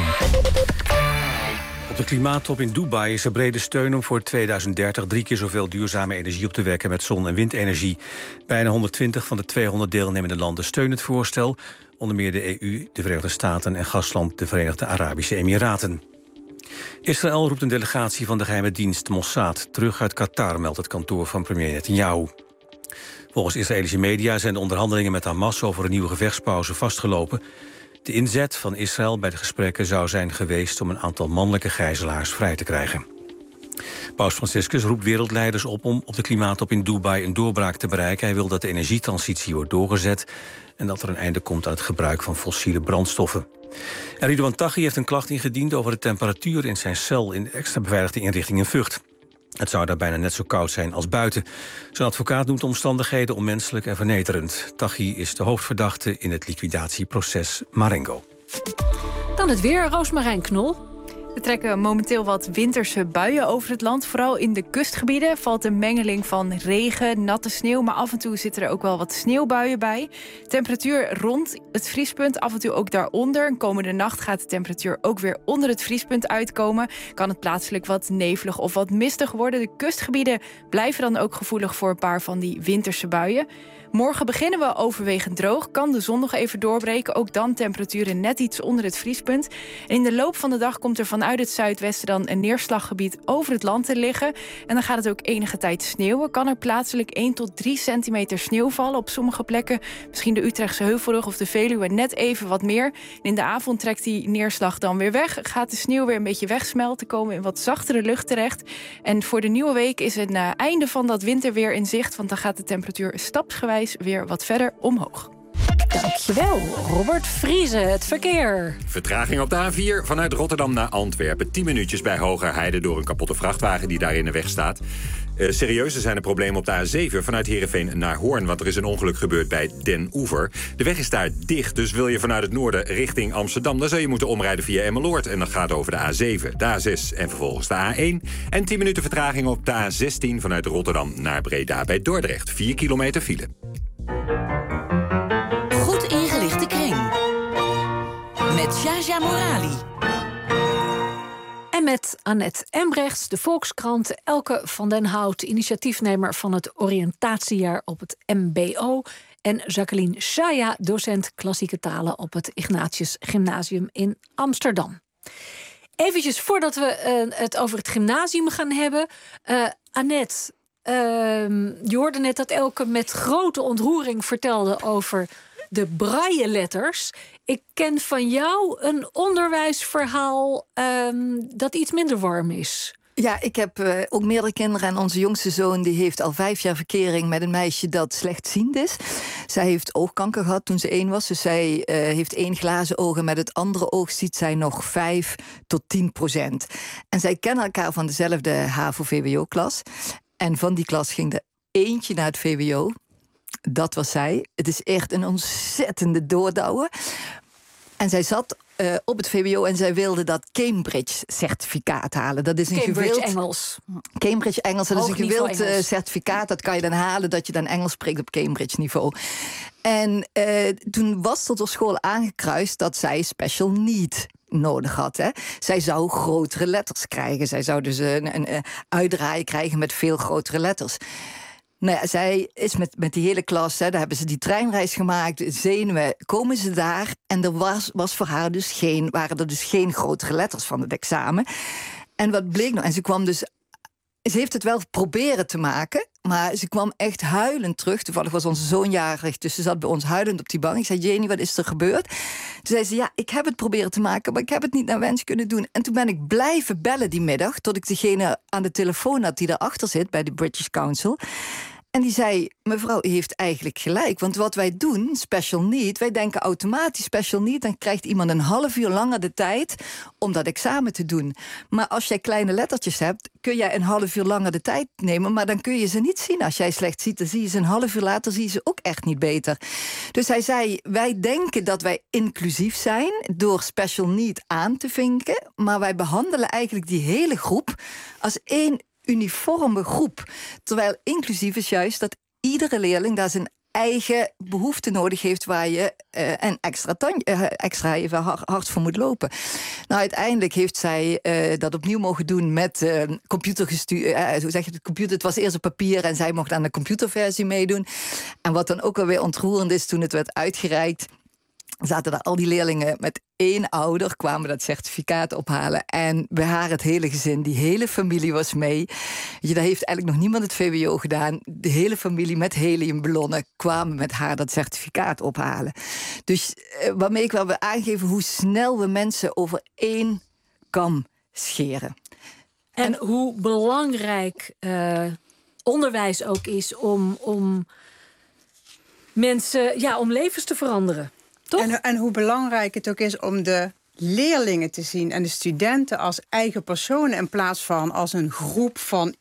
Op de klimaattop in Dubai is er brede steun om voor 2030 3 keer zoveel duurzame energie op te wekken met zon- en windenergie. Bijna 120 van de 200 deelnemende landen steunen het voorstel. Onder meer de EU, de Verenigde Staten en gastland de Verenigde Arabische Emiraten. Israël roept een delegatie van de geheime dienst Mossad terug uit Qatar, meldt het kantoor van premier Netanyahu. Volgens Israëlische media zijn de onderhandelingen met Hamas over een nieuwe gevechtspauze vastgelopen. De inzet van Israël bij de gesprekken zou zijn geweest om een aantal mannelijke gijzelaars vrij te krijgen. Paus Franciscus roept wereldleiders op om op de klimaattop in Dubai een doorbraak te bereiken. Hij wil dat de energietransitie wordt doorgezet en dat er een einde komt aan het gebruik van fossiele brandstoffen. En Ridwan Taghi heeft een klacht ingediend over de temperatuur in zijn cel in de extra beveiligde inrichting in Vught. Het zou daar bijna net zo koud zijn als buiten. Zijn advocaat noemt de omstandigheden onmenselijk en vernederend. Taghi is de hoofdverdachte in het liquidatieproces Marengo. Dan het weer, Roosmarijn Knol. Er trekken momenteel wat winterse buien over het land. Vooral in de kustgebieden valt een mengeling van regen, natte sneeuw, maar af en toe zitten er ook wel wat sneeuwbuien bij. Temperatuur rond het vriespunt, af en toe ook daaronder. Komende nacht gaat de temperatuur ook weer onder het vriespunt uitkomen. Kan het plaatselijk wat nevelig of wat mistig worden. De kustgebieden blijven dan ook gevoelig voor een paar van die winterse buien. Morgen beginnen we overwegend droog. Kan de zon nog even doorbreken. Ook dan temperaturen net iets onder het vriespunt. En in de loop van de dag komt er vanuit het zuidwesten dan een neerslaggebied over het land te liggen. En dan gaat het ook enige tijd sneeuwen. Kan er plaatselijk 1 tot 3 centimeter sneeuw vallen op sommige plekken. Misschien de Utrechtse Heuvelrug of de Veluwe net even wat meer. En in de avond trekt die neerslag dan weer weg. Gaat de sneeuw weer een beetje wegsmelten. Komen in wat zachtere lucht terecht. En voor de nieuwe week is het einde van dat winterweer in zicht. Want dan gaat de temperatuur stapsgewijs weer wat verder omhoog. Dankjewel, Robert Vrieze. Het verkeer. Vertraging op de A4 vanuit Rotterdam naar Antwerpen. 10 minuutjes bij Hogerheide door een kapotte vrachtwagen die daar in de weg staat. Serieus, er zijn er problemen op de A7 vanuit Heerenveen naar Hoorn. Want er is een ongeluk gebeurd bij Den Oever. De weg is daar dicht, dus wil je vanuit het noorden richting Amsterdam, dan zou je moeten omrijden via Emmeloord. En dat gaat over de A7, de A6 en vervolgens de A1. En 10 minuten vertraging op de A16 vanuit Rotterdam naar Breda bij Dordrecht. 4 kilometer file. Goed ingelichte kring. Met Jaja Morali. En met Annette Embrechts, de Volkskrant, Elke van den Hout, initiatiefnemer van het oriëntatiejaar op het MBO, en Jacqueline Shaya, docent klassieke talen op het Ignatius Gymnasium in Amsterdam. Eventjes voordat we het over het gymnasium gaan hebben. Annette, je hoorde net dat Elke met grote ontroering vertelde over de brailleletters. Ik ken van jou een onderwijsverhaal dat iets minder warm is. Ja, ik heb ook meerdere kinderen en onze jongste zoon die heeft al 5 jaar verkering met een meisje dat slechtziend is. Zij heeft oogkanker gehad toen ze 1 was, dus zij heeft 1 glazen oog en met het andere oog ziet zij nog 5 tot 10%. En zij kennen elkaar van dezelfde HAVO-VWO-klas. En van die klas ging er eentje naar het VWO. Dat was zij. Het is echt een ontzettende doordouwer. En zij zat op het VWO en zij wilde dat Cambridge-certificaat halen. Dat is een Cambridge Engels. Cambridge Engels, dat is een gewild certificaat. Dat kan je dan halen dat je dan Engels spreekt op Cambridge-niveau. En toen was tot op school aangekruist dat zij special need nodig had. Hè. Zij zou grotere letters krijgen. Zij zou dus een uitdraaien krijgen met veel grotere letters. Nou ja, zij is met die hele klas, daar hebben ze die treinreis gemaakt, zenuwen, komen ze daar. En er was voor haar dus waren er dus geen grotere letters van het examen. En wat bleek nou? En ze heeft het wel proberen te maken, maar ze kwam echt huilend terug. Toevallig was onze zoon jarig, dus ze zat bij ons huilend op die bank. Ik zei, Jenny, wat is er gebeurd? Toen zei ze, ja, ik heb het proberen te maken, maar ik heb het niet naar wens kunnen doen. En toen ben ik blijven bellen die middag, tot ik degene aan de telefoon had die daarachter zit, bij de British Council. En die zei, mevrouw, u heeft eigenlijk gelijk. Want wat wij doen, special need, wij denken automatisch special need, dan krijgt iemand een half uur langer de tijd om dat examen te doen. Maar als jij kleine lettertjes hebt, kun jij een half uur langer de tijd nemen, maar dan kun je ze niet zien. Als jij slecht ziet, dan zie je ze een half uur later, zie je ze ook echt niet beter. Dus hij zei, wij denken dat wij inclusief zijn door special need aan te vinken, maar wij behandelen eigenlijk die hele groep als één uniforme groep. Terwijl inclusief is juist dat iedere leerling daar zijn eigen behoefte nodig heeft waar je een extra even hard voor moet lopen. Nou, uiteindelijk heeft zij dat opnieuw mogen doen met computergestuurd. Hoe zeg je het? Computer. Het was eerst op papier en zij mocht aan de computerversie meedoen. En wat dan ook alweer ontroerend is, toen het werd uitgereikt, zaten daar al die leerlingen met 1 ouder, kwamen dat certificaat ophalen. En bij haar het hele gezin, die hele familie was mee. Daar heeft eigenlijk nog niemand het VWO gedaan. De hele familie met heliumballonnen kwamen met haar dat certificaat ophalen. Dus waarmee ik wel wil aangeven hoe snel we mensen over 1 kam scheren. En hoe belangrijk onderwijs ook is om mensen, om levens te veranderen. En hoe belangrijk het ook is om de leerlingen te zien en de studenten als eigen personen in plaats van als een groep van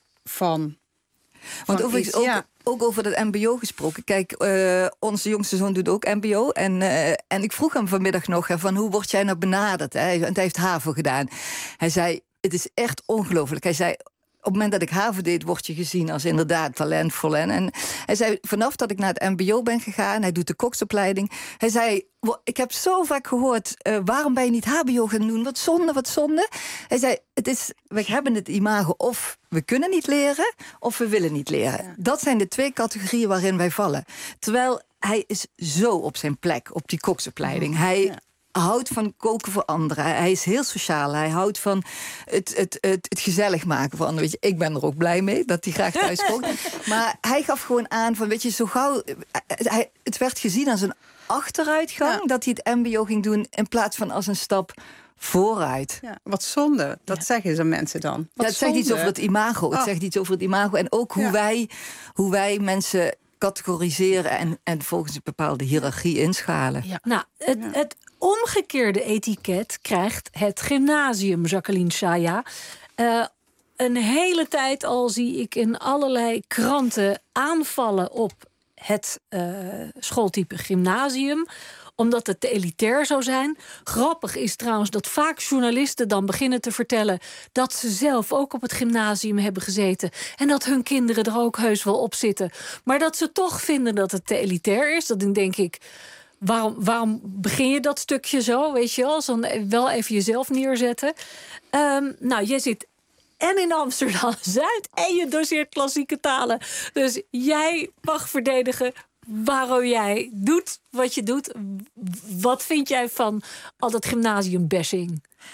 Want ook over het mbo gesproken. Kijk, onze jongste zoon doet ook mbo. En ik vroeg hem vanmiddag nog, van hoe word jij nou benaderd? Hè? En hij heeft HAVO gedaan. Hij zei, het is echt ongelooflijk. Hij zei, op het moment dat ik HAVO deed, word je gezien als inderdaad talentvol. En hij zei, vanaf dat ik naar het mbo ben gegaan, hij doet de koksopleiding. Hij zei, ik heb zo vaak gehoord, waarom ben je niet hbo gaan doen? Wat zonde. Hij zei, we hebben het imago of we kunnen niet leren, of we willen niet leren. Ja. Dat zijn de 2 categorieën waarin wij vallen. Terwijl hij is zo op zijn plek, op die koksopleiding. Hij houdt van koken voor anderen. Hij is heel sociaal. Hij houdt van het gezellig maken voor anderen. Weet je, ik ben er ook blij mee dat hij graag thuis kookt. Maar hij gaf gewoon aan van, weet je, zo gauw het werd gezien als een achteruitgang dat hij het mbo ging doen in plaats van als een stap vooruit. Ja, wat zonde. Dat zeggen ze mensen dan. Het zegt iets over het imago. Het zegt iets over het imago en ook hoe wij mensen categoriseren en volgens een bepaalde hiërarchie inschalen. Ja. Nou, het omgekeerde etiket krijgt het gymnasium, Jacqueline Chaya. Een hele tijd al zie ik in allerlei kranten aanvallen op het schooltype gymnasium, omdat het te elitair zou zijn. Grappig is trouwens dat vaak journalisten dan beginnen te vertellen dat ze zelf ook op het gymnasium hebben gezeten en dat hun kinderen er ook heus wel op zitten. Maar dat ze toch vinden dat het te elitair is. Dan denk ik, waarom begin je dat stukje zo, weet je wel? Dus dan wel even jezelf neerzetten. Nou, jij zit en in Amsterdam-Zuid en je doseert klassieke talen. Dus jij mag verdedigen waarom jij doet wat je doet. Wat vind jij van al dat gymnasiumbashing?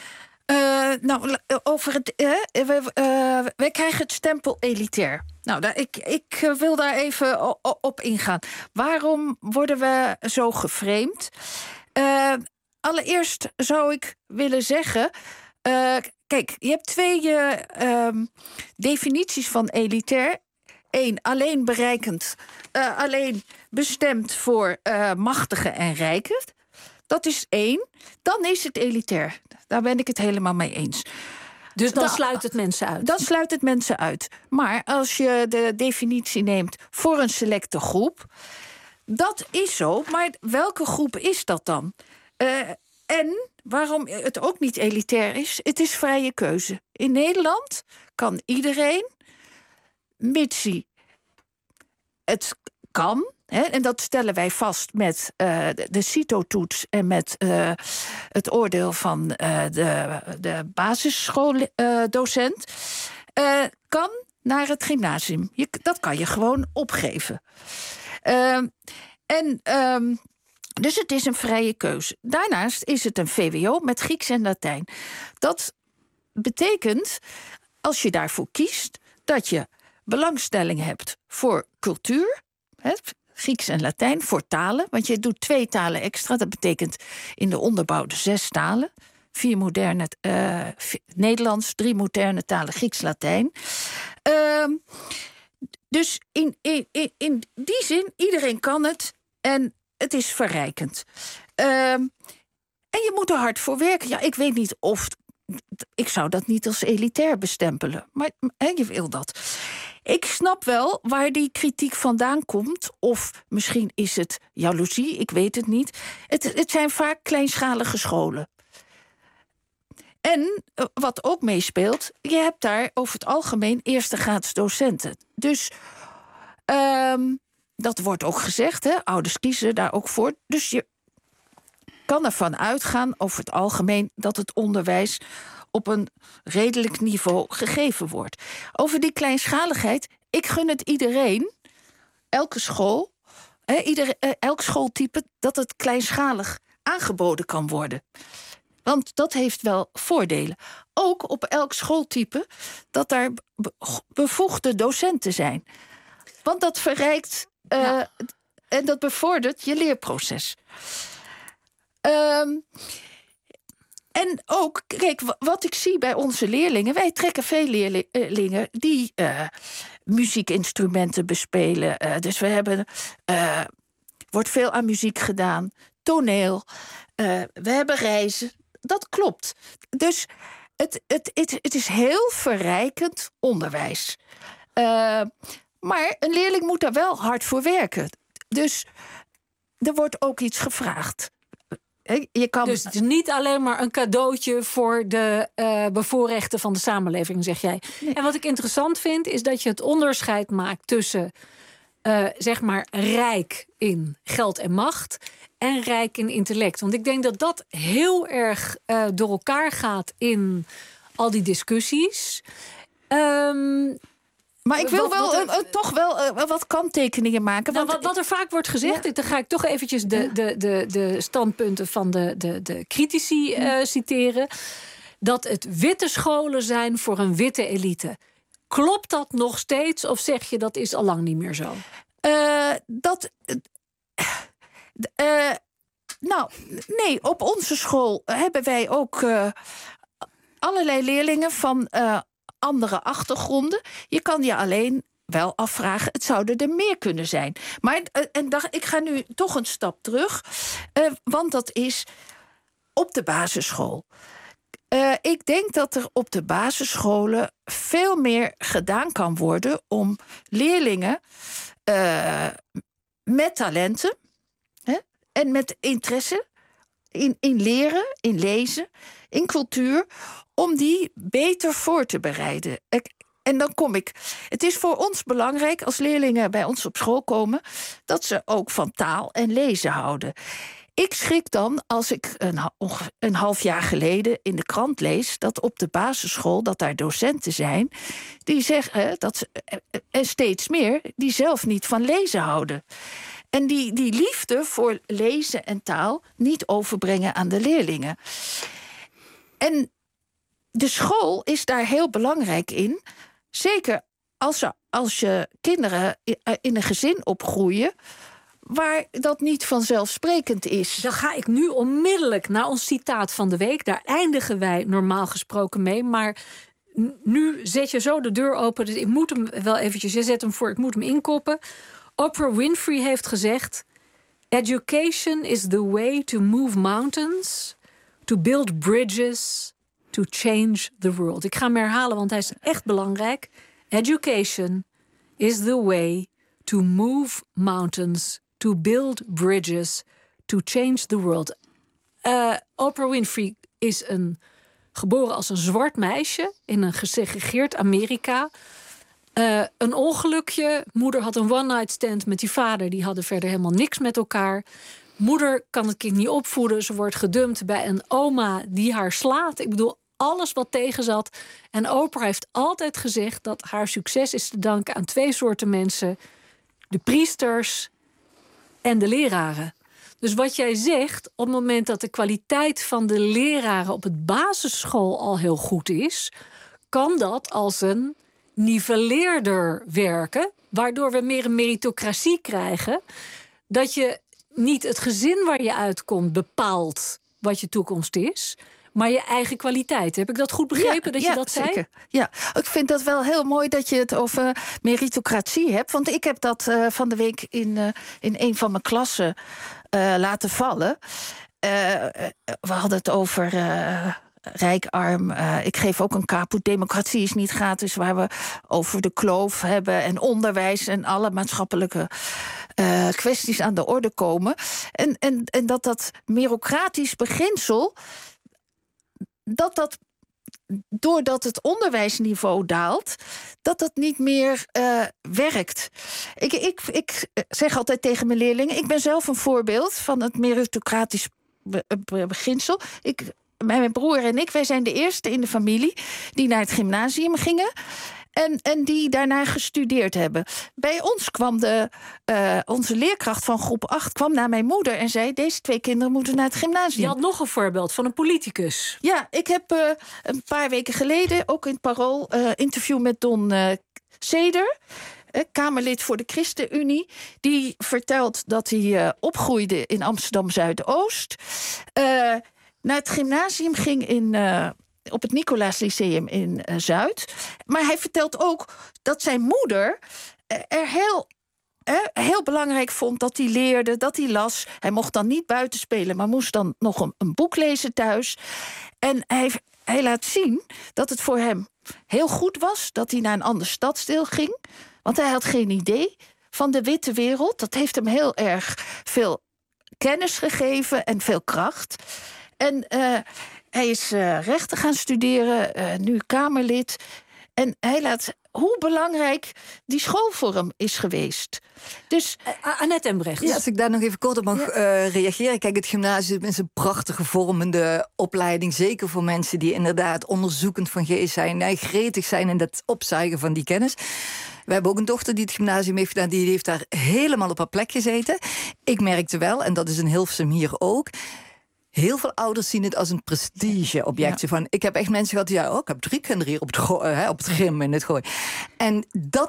Over het. Wij krijgen het stempel elitair. Nou, ik wil daar even op ingaan. Waarom worden we zo geframed? Allereerst zou ik willen zeggen. Kijk, je hebt twee definities van elitair. Eén, alleen bereikend, alleen bestemd voor machtigen en rijken. Dat is één. Dan is het elitair. Daar ben ik het helemaal mee eens. Dus dan sluit het mensen uit? Dan sluit het mensen uit. Maar als je de definitie neemt voor een selecte groep, dat is zo. Maar welke groep is dat dan? En waarom het ook niet elitair is, het is vrije keuze. In Nederland kan iedereen, mits hij het kan, en dat stellen wij vast met de CITO-toets en met het oordeel van de basisschooldocent, kan naar het gymnasium. Dat kan je gewoon opgeven. Dus het is een vrije keuze. Daarnaast is het een VWO met Grieks en Latijn. Dat betekent, als je daarvoor kiest, dat je belangstelling hebt voor cultuur, Grieks en Latijn, voor talen. Want je doet 2 talen extra. Dat betekent in de onderbouw 6 talen. 4 moderne Nederlands, 3 moderne talen Grieks-Latijn. Dus in die zin, iedereen kan het. En het is verrijkend. En je moet er hard voor werken. Ja, ik weet niet of. Ik zou dat niet als elitair bestempelen. Maar je wil dat. Ik snap wel waar die kritiek vandaan komt. Of misschien is het jaloezie, ik weet het niet. Het zijn vaak kleinschalige scholen. En wat ook meespeelt, je hebt daar over het algemeen eerstegraads docenten. Dus dat wordt ook gezegd, ouders kiezen daar ook voor. Dus je kan ervan uitgaan over het algemeen dat het onderwijs op een redelijk niveau gegeven wordt. Over die kleinschaligheid, ik gun het iedereen, elke school, elk schooltype, dat het kleinschalig aangeboden kan worden. Want dat heeft wel voordelen. Ook op elk schooltype dat daar bevoegde docenten zijn. Want dat verrijkt en dat bevordert je leerproces. En ook, kijk, wat ik zie bij onze leerlingen, wij trekken veel leerlingen die muziekinstrumenten bespelen. Dus we hebben, wordt veel aan muziek gedaan, toneel, we hebben reizen. Dat klopt. Dus het is heel verrijkend onderwijs. Maar een leerling moet daar wel hard voor werken. Dus er wordt ook iets gevraagd. Je kan... Dus het is niet alleen maar een cadeautje voor de bevoorrechten van de samenleving, zeg jij. Nee. En wat ik interessant vind, is dat je het onderscheid maakt tussen zeg maar rijk in geld en macht en rijk in intellect. Want ik denk dat dat heel erg door elkaar gaat in al die discussies. Maar ik wil toch wel wat kanttekeningen maken. Want wat er vaak wordt gezegd, dan ga ik toch eventjes de standpunten van de critici citeren. Dat het witte scholen zijn voor een witte elite. Klopt dat nog steeds of zeg je dat is al lang niet meer zo? Nee, op onze school hebben wij ook allerlei leerlingen van andere achtergronden. Je kan je alleen wel afvragen, het zouden er meer kunnen zijn. Maar ik ga nu toch een stap terug, want dat is op de basisschool. Ik denk dat er op de basisscholen veel meer gedaan kan worden om leerlingen met talenten en met interesse in leren, in lezen, in cultuur, om die beter voor te bereiden. En dan kom ik. Het is voor ons belangrijk als leerlingen bij ons op school komen dat ze ook van taal en lezen houden. Ik schrik dan als ik een half jaar geleden in de krant lees dat op de basisschool dat daar docenten zijn die zeggen dat ze, en steeds meer, die zelf niet van lezen houden. En die liefde voor lezen en taal niet overbrengen aan de leerlingen. En de school is daar heel belangrijk in. Zeker als je kinderen in een gezin opgroeien waar dat niet vanzelfsprekend is. Dan ga ik nu onmiddellijk naar ons citaat van de week. Daar eindigen wij normaal gesproken mee. Maar nu zet je zo de deur open. Dus ik moet hem wel eventjes... Je zet hem voor, ik moet hem inkoppen. Oprah Winfrey heeft gezegd: education is the way to move mountains, to build bridges, to change the world. Ik ga hem herhalen, want hij is echt belangrijk. Education is the way to move mountains, to build bridges, to change the world. Oprah Winfrey is geboren als een zwart meisje in een gesegregeerd Amerika. Een ongelukje. Moeder had een one-night stand met die vader. Die hadden verder helemaal niks met elkaar. Moeder kan het kind niet opvoeden. Ze wordt gedumpt bij een oma die haar slaat. Ik bedoel, alles wat tegen zat. En Oprah heeft altijd gezegd dat haar succes is te danken aan 2 soorten mensen: de priesters en de leraren. Dus wat jij zegt, op het moment dat de kwaliteit van de leraren op het basisschool al heel goed is, kan dat als een nivelleerder werken, waardoor we meer een meritocratie krijgen, dat je niet het gezin waar je uitkomt bepaalt wat je toekomst is, maar je eigen kwaliteit. Heb ik dat goed begrepen dat je dat zei? Zeker. Ja, ik vind dat wel heel mooi dat je het over meritocratie hebt. Want ik heb dat van de week in een van mijn klassen laten vallen. We hadden het over rijk, arm. Ik geef ook een caput. Democratie is niet gratis, waar we over de kloof hebben en onderwijs en alle maatschappelijke kwesties aan de orde komen. En dat merocratisch beginsel, dat doordat het onderwijsniveau daalt, dat niet meer werkt. Ik zeg altijd tegen mijn leerlingen, ik ben zelf een voorbeeld van het meritocratisch beginsel. Mijn broer en ik, wij zijn de eerste in de familie die naar het gymnasium gingen en die daarna gestudeerd hebben. Bij ons kwam onze leerkracht van groep 8 kwam naar mijn moeder en zei: deze 2 kinderen moeten naar het gymnasium. Je had nog een voorbeeld van een politicus. Ja, ik heb een paar weken geleden ook in het Parool interview met Don Seder, Kamerlid voor de ChristenUnie. Die vertelt dat hij opgroeide in Amsterdam Zuidoost. Naar het gymnasium ging op het Nicolaas Lyceum in Zuid. Maar hij vertelt ook dat zijn moeder er heel belangrijk vond dat hij leerde, dat hij las. Hij mocht dan niet buiten spelen, maar moest dan nog een boek lezen thuis. En hij laat zien dat het voor hem heel goed was dat hij naar een ander stadsdeel ging. Want hij had geen idee van de witte wereld. Dat heeft hem heel erg veel kennis gegeven en veel kracht. En hij is rechten gaan studeren, nu Kamerlid. En hij laat hoe belangrijk die school voor hem is geweest. Dus Annette Embrechts. Ja, als ik daar nog even kort op mag reageren. Kijk, het gymnasium is een prachtige vormende opleiding. Zeker voor mensen die inderdaad onderzoekend van geest zijn, gretig zijn in het opzuigen van die kennis. We hebben ook een dochter die het gymnasium heeft gedaan. Die heeft daar helemaal op haar plek gezeten. Ik merkte wel, en dat is in Hilversum hier ook, heel veel ouders zien het als een prestigeobject. Ja. Ik heb echt mensen gehad die zeiden: ik heb 3 kinderen hier op het gym in het gooi. En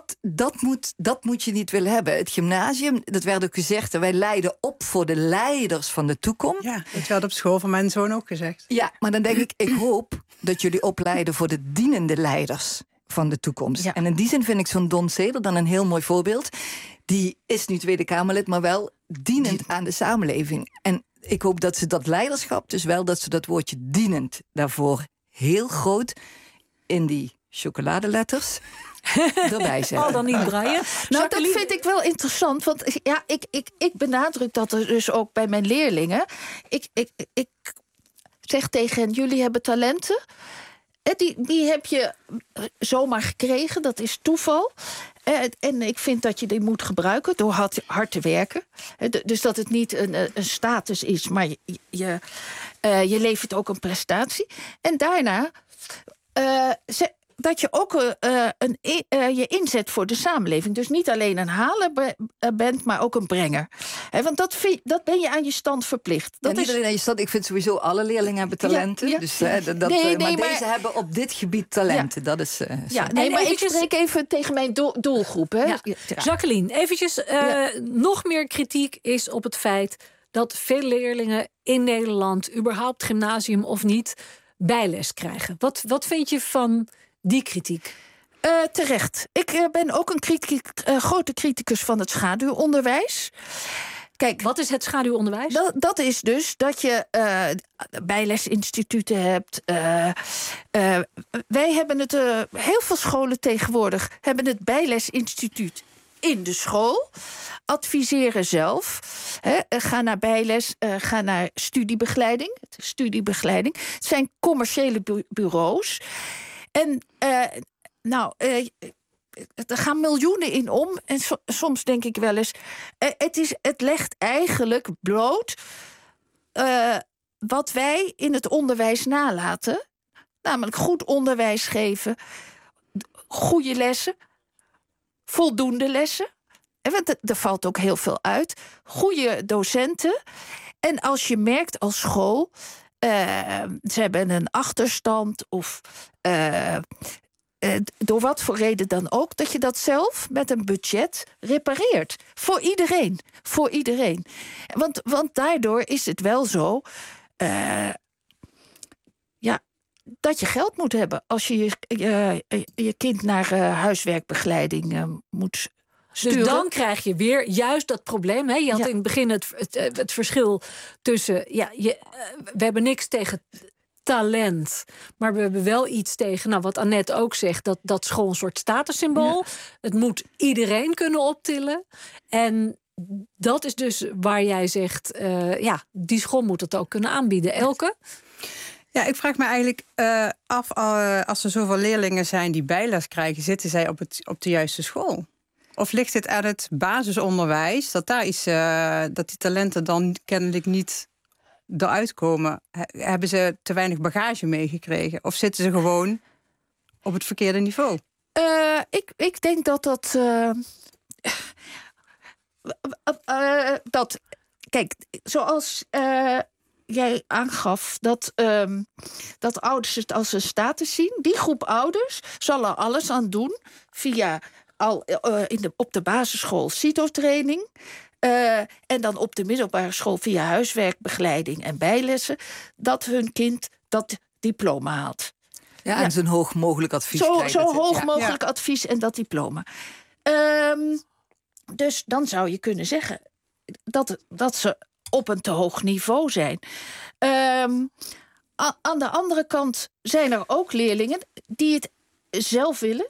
dat moet je niet willen hebben. Het gymnasium, dat werd ook gezegd, wij leiden op voor de leiders van de toekomst. Ja, dat werd op school van mijn zoon ook gezegd. Ja, maar dan denk ik hoop dat jullie opleiden voor de dienende leiders van de toekomst. Ja. En in die zin vind ik zo'n Don Seder dan een heel mooi voorbeeld. Die is nu Tweede Kamerlid, maar wel dienend aan de samenleving. En ik hoop dat ze dat leiderschap, dus wel dat ze dat woordje dienend daarvoor heel groot in die chocoladeletters erbij zetten. Al dan niet braaien. Nou, dat vind ik wel interessant, want ja, ik benadruk dat er dus ook bij mijn leerlingen. Ik zeg tegen hen: jullie hebben talenten. Die heb je zomaar gekregen, dat is toeval. En ik vind dat je die moet gebruiken door hard te werken. Dus dat het niet een status is, maar je levert ook een prestatie. En daarna dat je ook je inzet voor de samenleving. Dus niet alleen een haler bent, maar ook een brenger. Want dat ben je aan je stand verplicht. Dat niet alleen aan je stand. Ik vind sowieso alle leerlingen hebben talenten. Ja. Dus, maar deze hebben op dit gebied talenten. Ja. Dat is maar ik spreek even tegen mijn doelgroep. Hè? Ja. Jacqueline, eventjes nog meer kritiek is op het feit dat veel leerlingen in Nederland, überhaupt gymnasium of niet, bijles krijgen. Wat vind je van die kritiek? Terecht. Ik ben ook een grote criticus van het schaduwonderwijs. Kijk, wat is het schaduwonderwijs? Dat is dus dat je bijlesinstituten hebt. Wij hebben het, heel veel scholen tegenwoordig hebben het bijlesinstituut in de school. Adviseren zelf. Ga naar bijles, ga naar studiebegeleiding. Het zijn commerciële bureaus. En er gaan miljoenen in om. En soms denk ik wel eens, het legt eigenlijk bloot wat wij in het onderwijs nalaten. Namelijk goed onderwijs geven, goede lessen, voldoende lessen. Want er valt ook heel veel uit. Goede docenten. En als je merkt als school, ze hebben een achterstand of door wat voor reden dan ook, dat je dat zelf met een budget repareert. Voor iedereen. Want daardoor is het wel zo dat je geld moet hebben als je je kind naar huiswerkbegeleiding moet sturen. Dus dan krijg je weer juist dat probleem. Hè? Je had in het begin het verschil tussen we hebben niks tegen talent, maar we hebben wel iets tegen, wat Annette ook zegt, dat school een soort statussymbool. Ja. Het moet iedereen kunnen optillen. En dat is dus waar jij zegt, die school moet het ook kunnen aanbieden. Elke? Ja, ik vraag me eigenlijk af, als er zoveel leerlingen zijn die bijles krijgen, zitten zij op de juiste school? Of ligt het aan het basisonderwijs, dat die talenten dan kennelijk niet eruit komen? Hebben ze te weinig bagage meegekregen? Of zitten ze gewoon op het verkeerde niveau? Ik denk dat kijk, zoals jij aangaf, dat ouders het als een status zien. Die groep ouders zal er alles aan doen via op de basisschool CITO-training. En dan op de middelbare school via huiswerkbegeleiding en bijlessen, dat hun kind dat diploma haalt. Ja, en zo'n hoog mogelijk advies krijgt. Zo hoog mogelijk advies en dat diploma. Dus dan zou je kunnen zeggen dat ze op een te hoog niveau zijn. Aan de andere kant zijn er ook leerlingen die het zelf willen.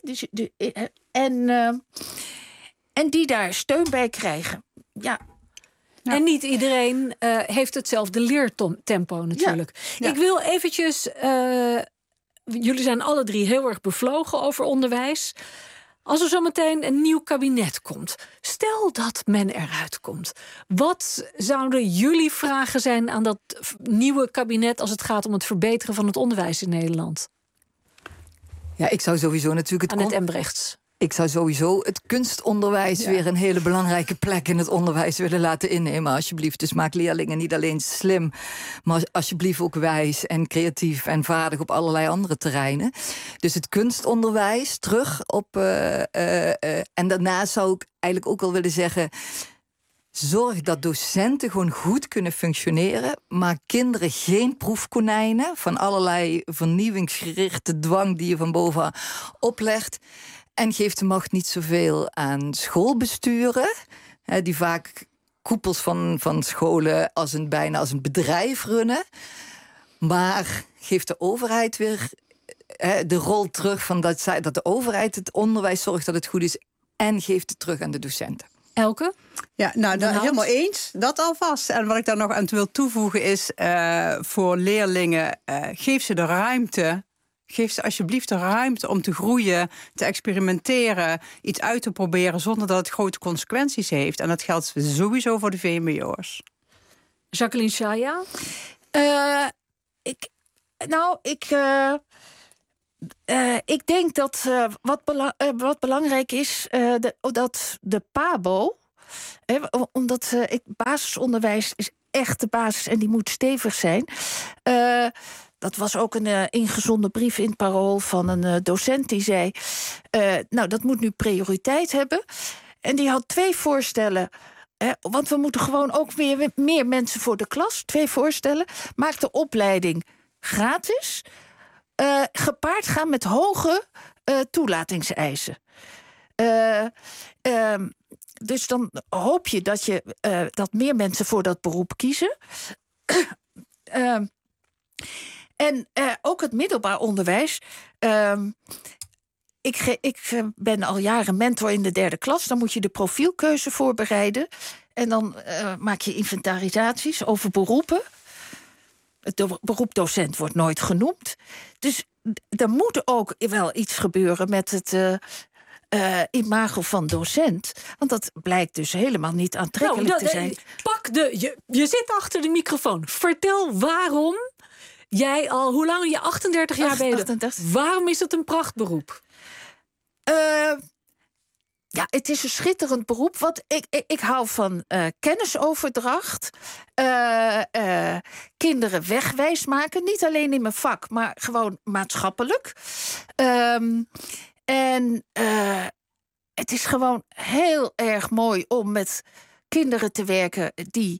En die daar steun bij krijgen. Ja. En niet iedereen heeft hetzelfde leertempo natuurlijk. Ja. Ik wil eventjes, jullie zijn alle drie heel erg bevlogen over onderwijs. Als er zometeen een nieuw kabinet komt, stel dat men eruit komt, wat zouden jullie vragen zijn aan dat nieuwe kabinet als het gaat om het verbeteren van het onderwijs in Nederland? Ja, ik zou sowieso natuurlijk Annette Embrechts. Ik zou sowieso het kunstonderwijs weer een hele belangrijke plek in het onderwijs willen laten innemen, alsjeblieft. Dus maak leerlingen niet alleen slim, maar alsjeblieft ook wijs en creatief en vaardig op allerlei andere terreinen. Dus het kunstonderwijs terug op. En daarnaast zou ik eigenlijk ook wel willen zeggen, zorg dat docenten gewoon goed kunnen functioneren. Maak kinderen geen proefkonijnen van allerlei vernieuwingsgerichte dwang die je van boven oplegt. En geef de macht niet zoveel aan schoolbesturen, die vaak koepels van scholen bijna als een bedrijf runnen. Maar geef de overheid weer de rol terug van dat de overheid het onderwijs zorgt dat het goed is en geeft het terug aan de docenten. Elke? Ja, helemaal eens. Dat alvast. En wat ik daar nog aan wil toevoegen is, voor leerlingen, geef ze de ruimte. Geef ze alsjeblieft de ruimte om te groeien, te experimenteren, iets uit te proberen zonder dat het grote consequenties heeft. En dat geldt sowieso voor de VMBO'ers. Jacqueline Shaya? Ik denk dat wat belangrijk is, dat de PABO... omdat basisonderwijs is echt de basis en die moet stevig zijn. Dat was ook een ingezonden brief in het Parool van een docent die zei... dat moet nu prioriteit hebben. En die had 2 voorstellen... want we moeten gewoon ook weer meer mensen voor de klas. 2 voorstellen. Maak de opleiding gratis. Gepaard gaan met hoge toelatingseisen. Dus dan hoop je dat meer mensen voor dat beroep kiezen. En ook het middelbaar onderwijs. Ik ben al jaren mentor in de 3e klas. Dan moet je de profielkeuze voorbereiden. En dan maak je inventarisaties over beroepen. Het beroep docent wordt nooit genoemd. Dus er moet ook wel iets gebeuren met het imago van docent. Want dat blijkt dus helemaal niet aantrekkelijk te zijn. Je zit achter de microfoon. Vertel waarom jij al... Hoe lang je 38 jaar bent? Waarom is het een prachtberoep? Het is een schitterend beroep. Want ik hou van kennisoverdracht. Kinderen wegwijs maken. Niet alleen in mijn vak, maar gewoon maatschappelijk. Het is gewoon heel erg mooi om met kinderen te werken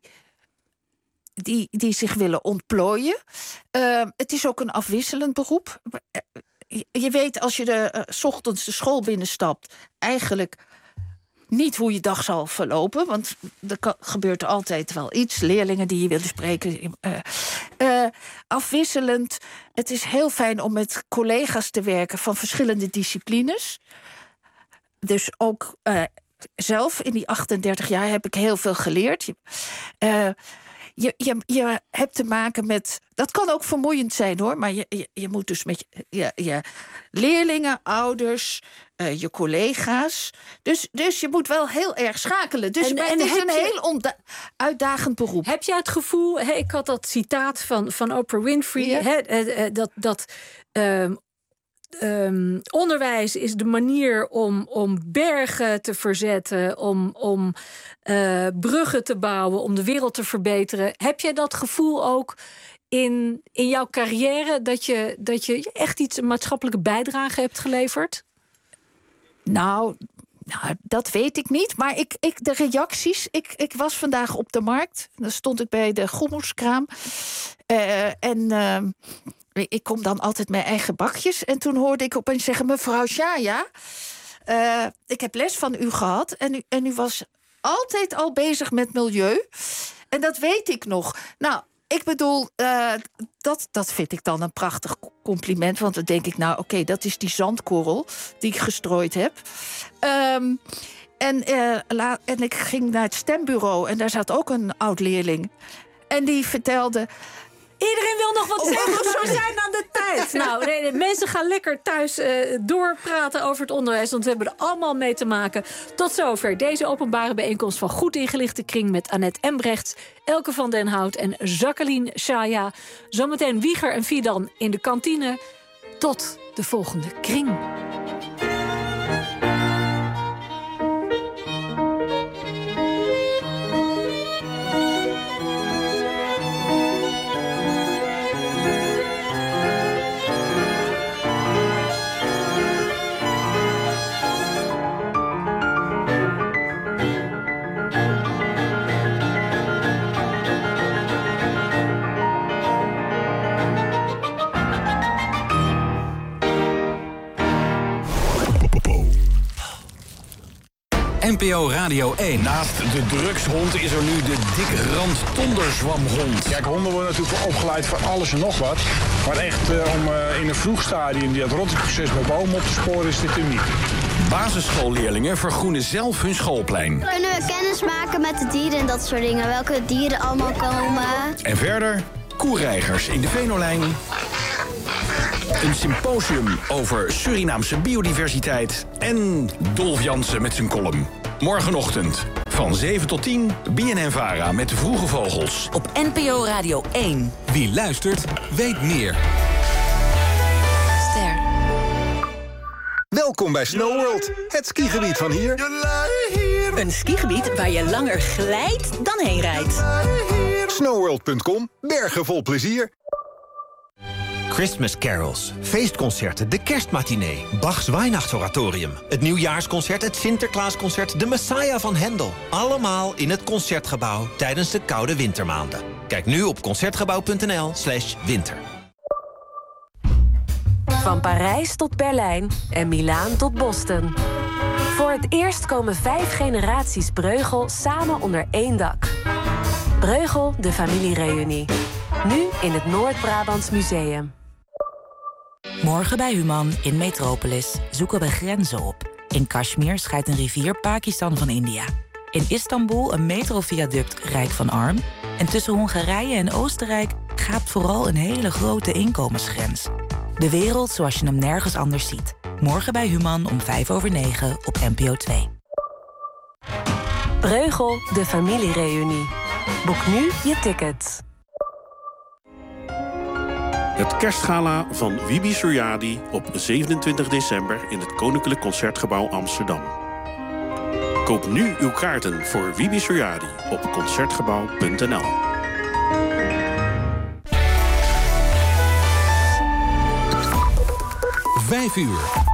die zich willen ontplooien. Het is ook een afwisselend beroep. Je weet als je 's ochtends de school binnenstapt... eigenlijk niet hoe je dag zal verlopen. Want er gebeurt altijd wel iets. Leerlingen die je willen spreken. Afwisselend. Het is heel fijn om met collega's te werken van verschillende disciplines. Dus ook zelf in die 38 jaar heb ik heel veel geleerd. Je hebt te maken met... Dat kan ook vermoeiend zijn, hoor. Maar je moet dus met je leerlingen, ouders, je collega's. Dus je moet wel heel erg schakelen. Dus het is een heel uitdagend beroep. Heb jij het gevoel... ik had dat citaat van Oprah Winfrey... onderwijs is de manier om bergen te verzetten, om bruggen te bouwen, om de wereld te verbeteren. Heb jij dat gevoel ook in jouw carrière dat je echt een maatschappelijke bijdrage hebt geleverd? Nou, dat weet ik niet. Maar de reacties... Ik was vandaag op de markt. Dan stond ik bij de gommelskraam. Ik kom dan altijd mijn eigen bakjes. En toen hoorde ik opeens zeggen... Mevrouw Shaya, ik heb les van u gehad. En u was altijd al bezig met milieu. En dat weet ik nog. Nou, ik bedoel, dat vind ik dan een prachtig compliment. Want dan denk ik, oké, dat is die zandkorrel die ik gestrooid heb. En ik ging naar het stembureau. En daar zat ook een oud-leerling. En die vertelde... Iedereen wil nog wat zeggen, we zijn aan de tijd. Nou, nee, mensen gaan lekker thuis doorpraten over het onderwijs... want we hebben er allemaal mee te maken. Tot zover deze openbare bijeenkomst van Goed Ingelichte Kring... met Annette Embrechts, Elke van den Hout en Jacqueline Shaya. Zometeen Wieger en Fidan in de kantine. Tot de volgende Kring. NPO Radio 1. Naast de drugshond is er nu de dikke rand-tonderzwamhond. Kijk, honden worden natuurlijk opgeleid voor alles en nog wat. Maar echt om in een vroeg stadium dat rottingsproces bij bomen op te sporen is dit uniek. Basisschoolleerlingen vergroenen zelf hun schoolplein. Kunnen we kennis maken met de dieren en dat soort dingen. Welke dieren allemaal komen. En verder koereigers in de Venolijn. Een symposium over Surinaamse biodiversiteit. En Dolf Jansen met zijn column. Morgenochtend van 7 tot 10, BNN-VARA met de Vroege Vogels. Op NPO Radio 1. Wie luistert, weet meer. Ster. Welkom bij SnowWorld, het skigebied van hier. Een skigebied waar je langer glijdt dan heen rijdt. SnowWorld.com, bergen vol plezier. Christmas carols, feestconcerten, de kerstmatinee, Bachs Weihnachtsoratorium, het nieuwjaarsconcert, het Sinterklaasconcert, de Messiah van Hendel. Allemaal in het Concertgebouw tijdens de koude wintermaanden. Kijk nu op concertgebouw.nl/winter. Van Parijs tot Berlijn en Milaan tot Boston. Voor het eerst komen 5 generaties Breugel samen onder één dak. Breugel, de familiereunie. Nu in het Noord-Brabants Museum. Morgen bij Human in Metropolis zoeken we grenzen op. In Kashmir scheidt een rivier Pakistan van India. In Istanbul een metroviaduct rijk van arm. En tussen Hongarije en Oostenrijk gaapt vooral een hele grote inkomensgrens. De wereld zoals je hem nergens anders ziet. Morgen bij Human om 9:05 op NPO 2. Breugel, de familiereunie. Boek nu je ticket. Het kerstgala van Wibi Suryadi op 27 december in het Koninklijk Concertgebouw Amsterdam. Koop nu uw kaarten voor Wibi Suryadi op concertgebouw.nl. 5 uur.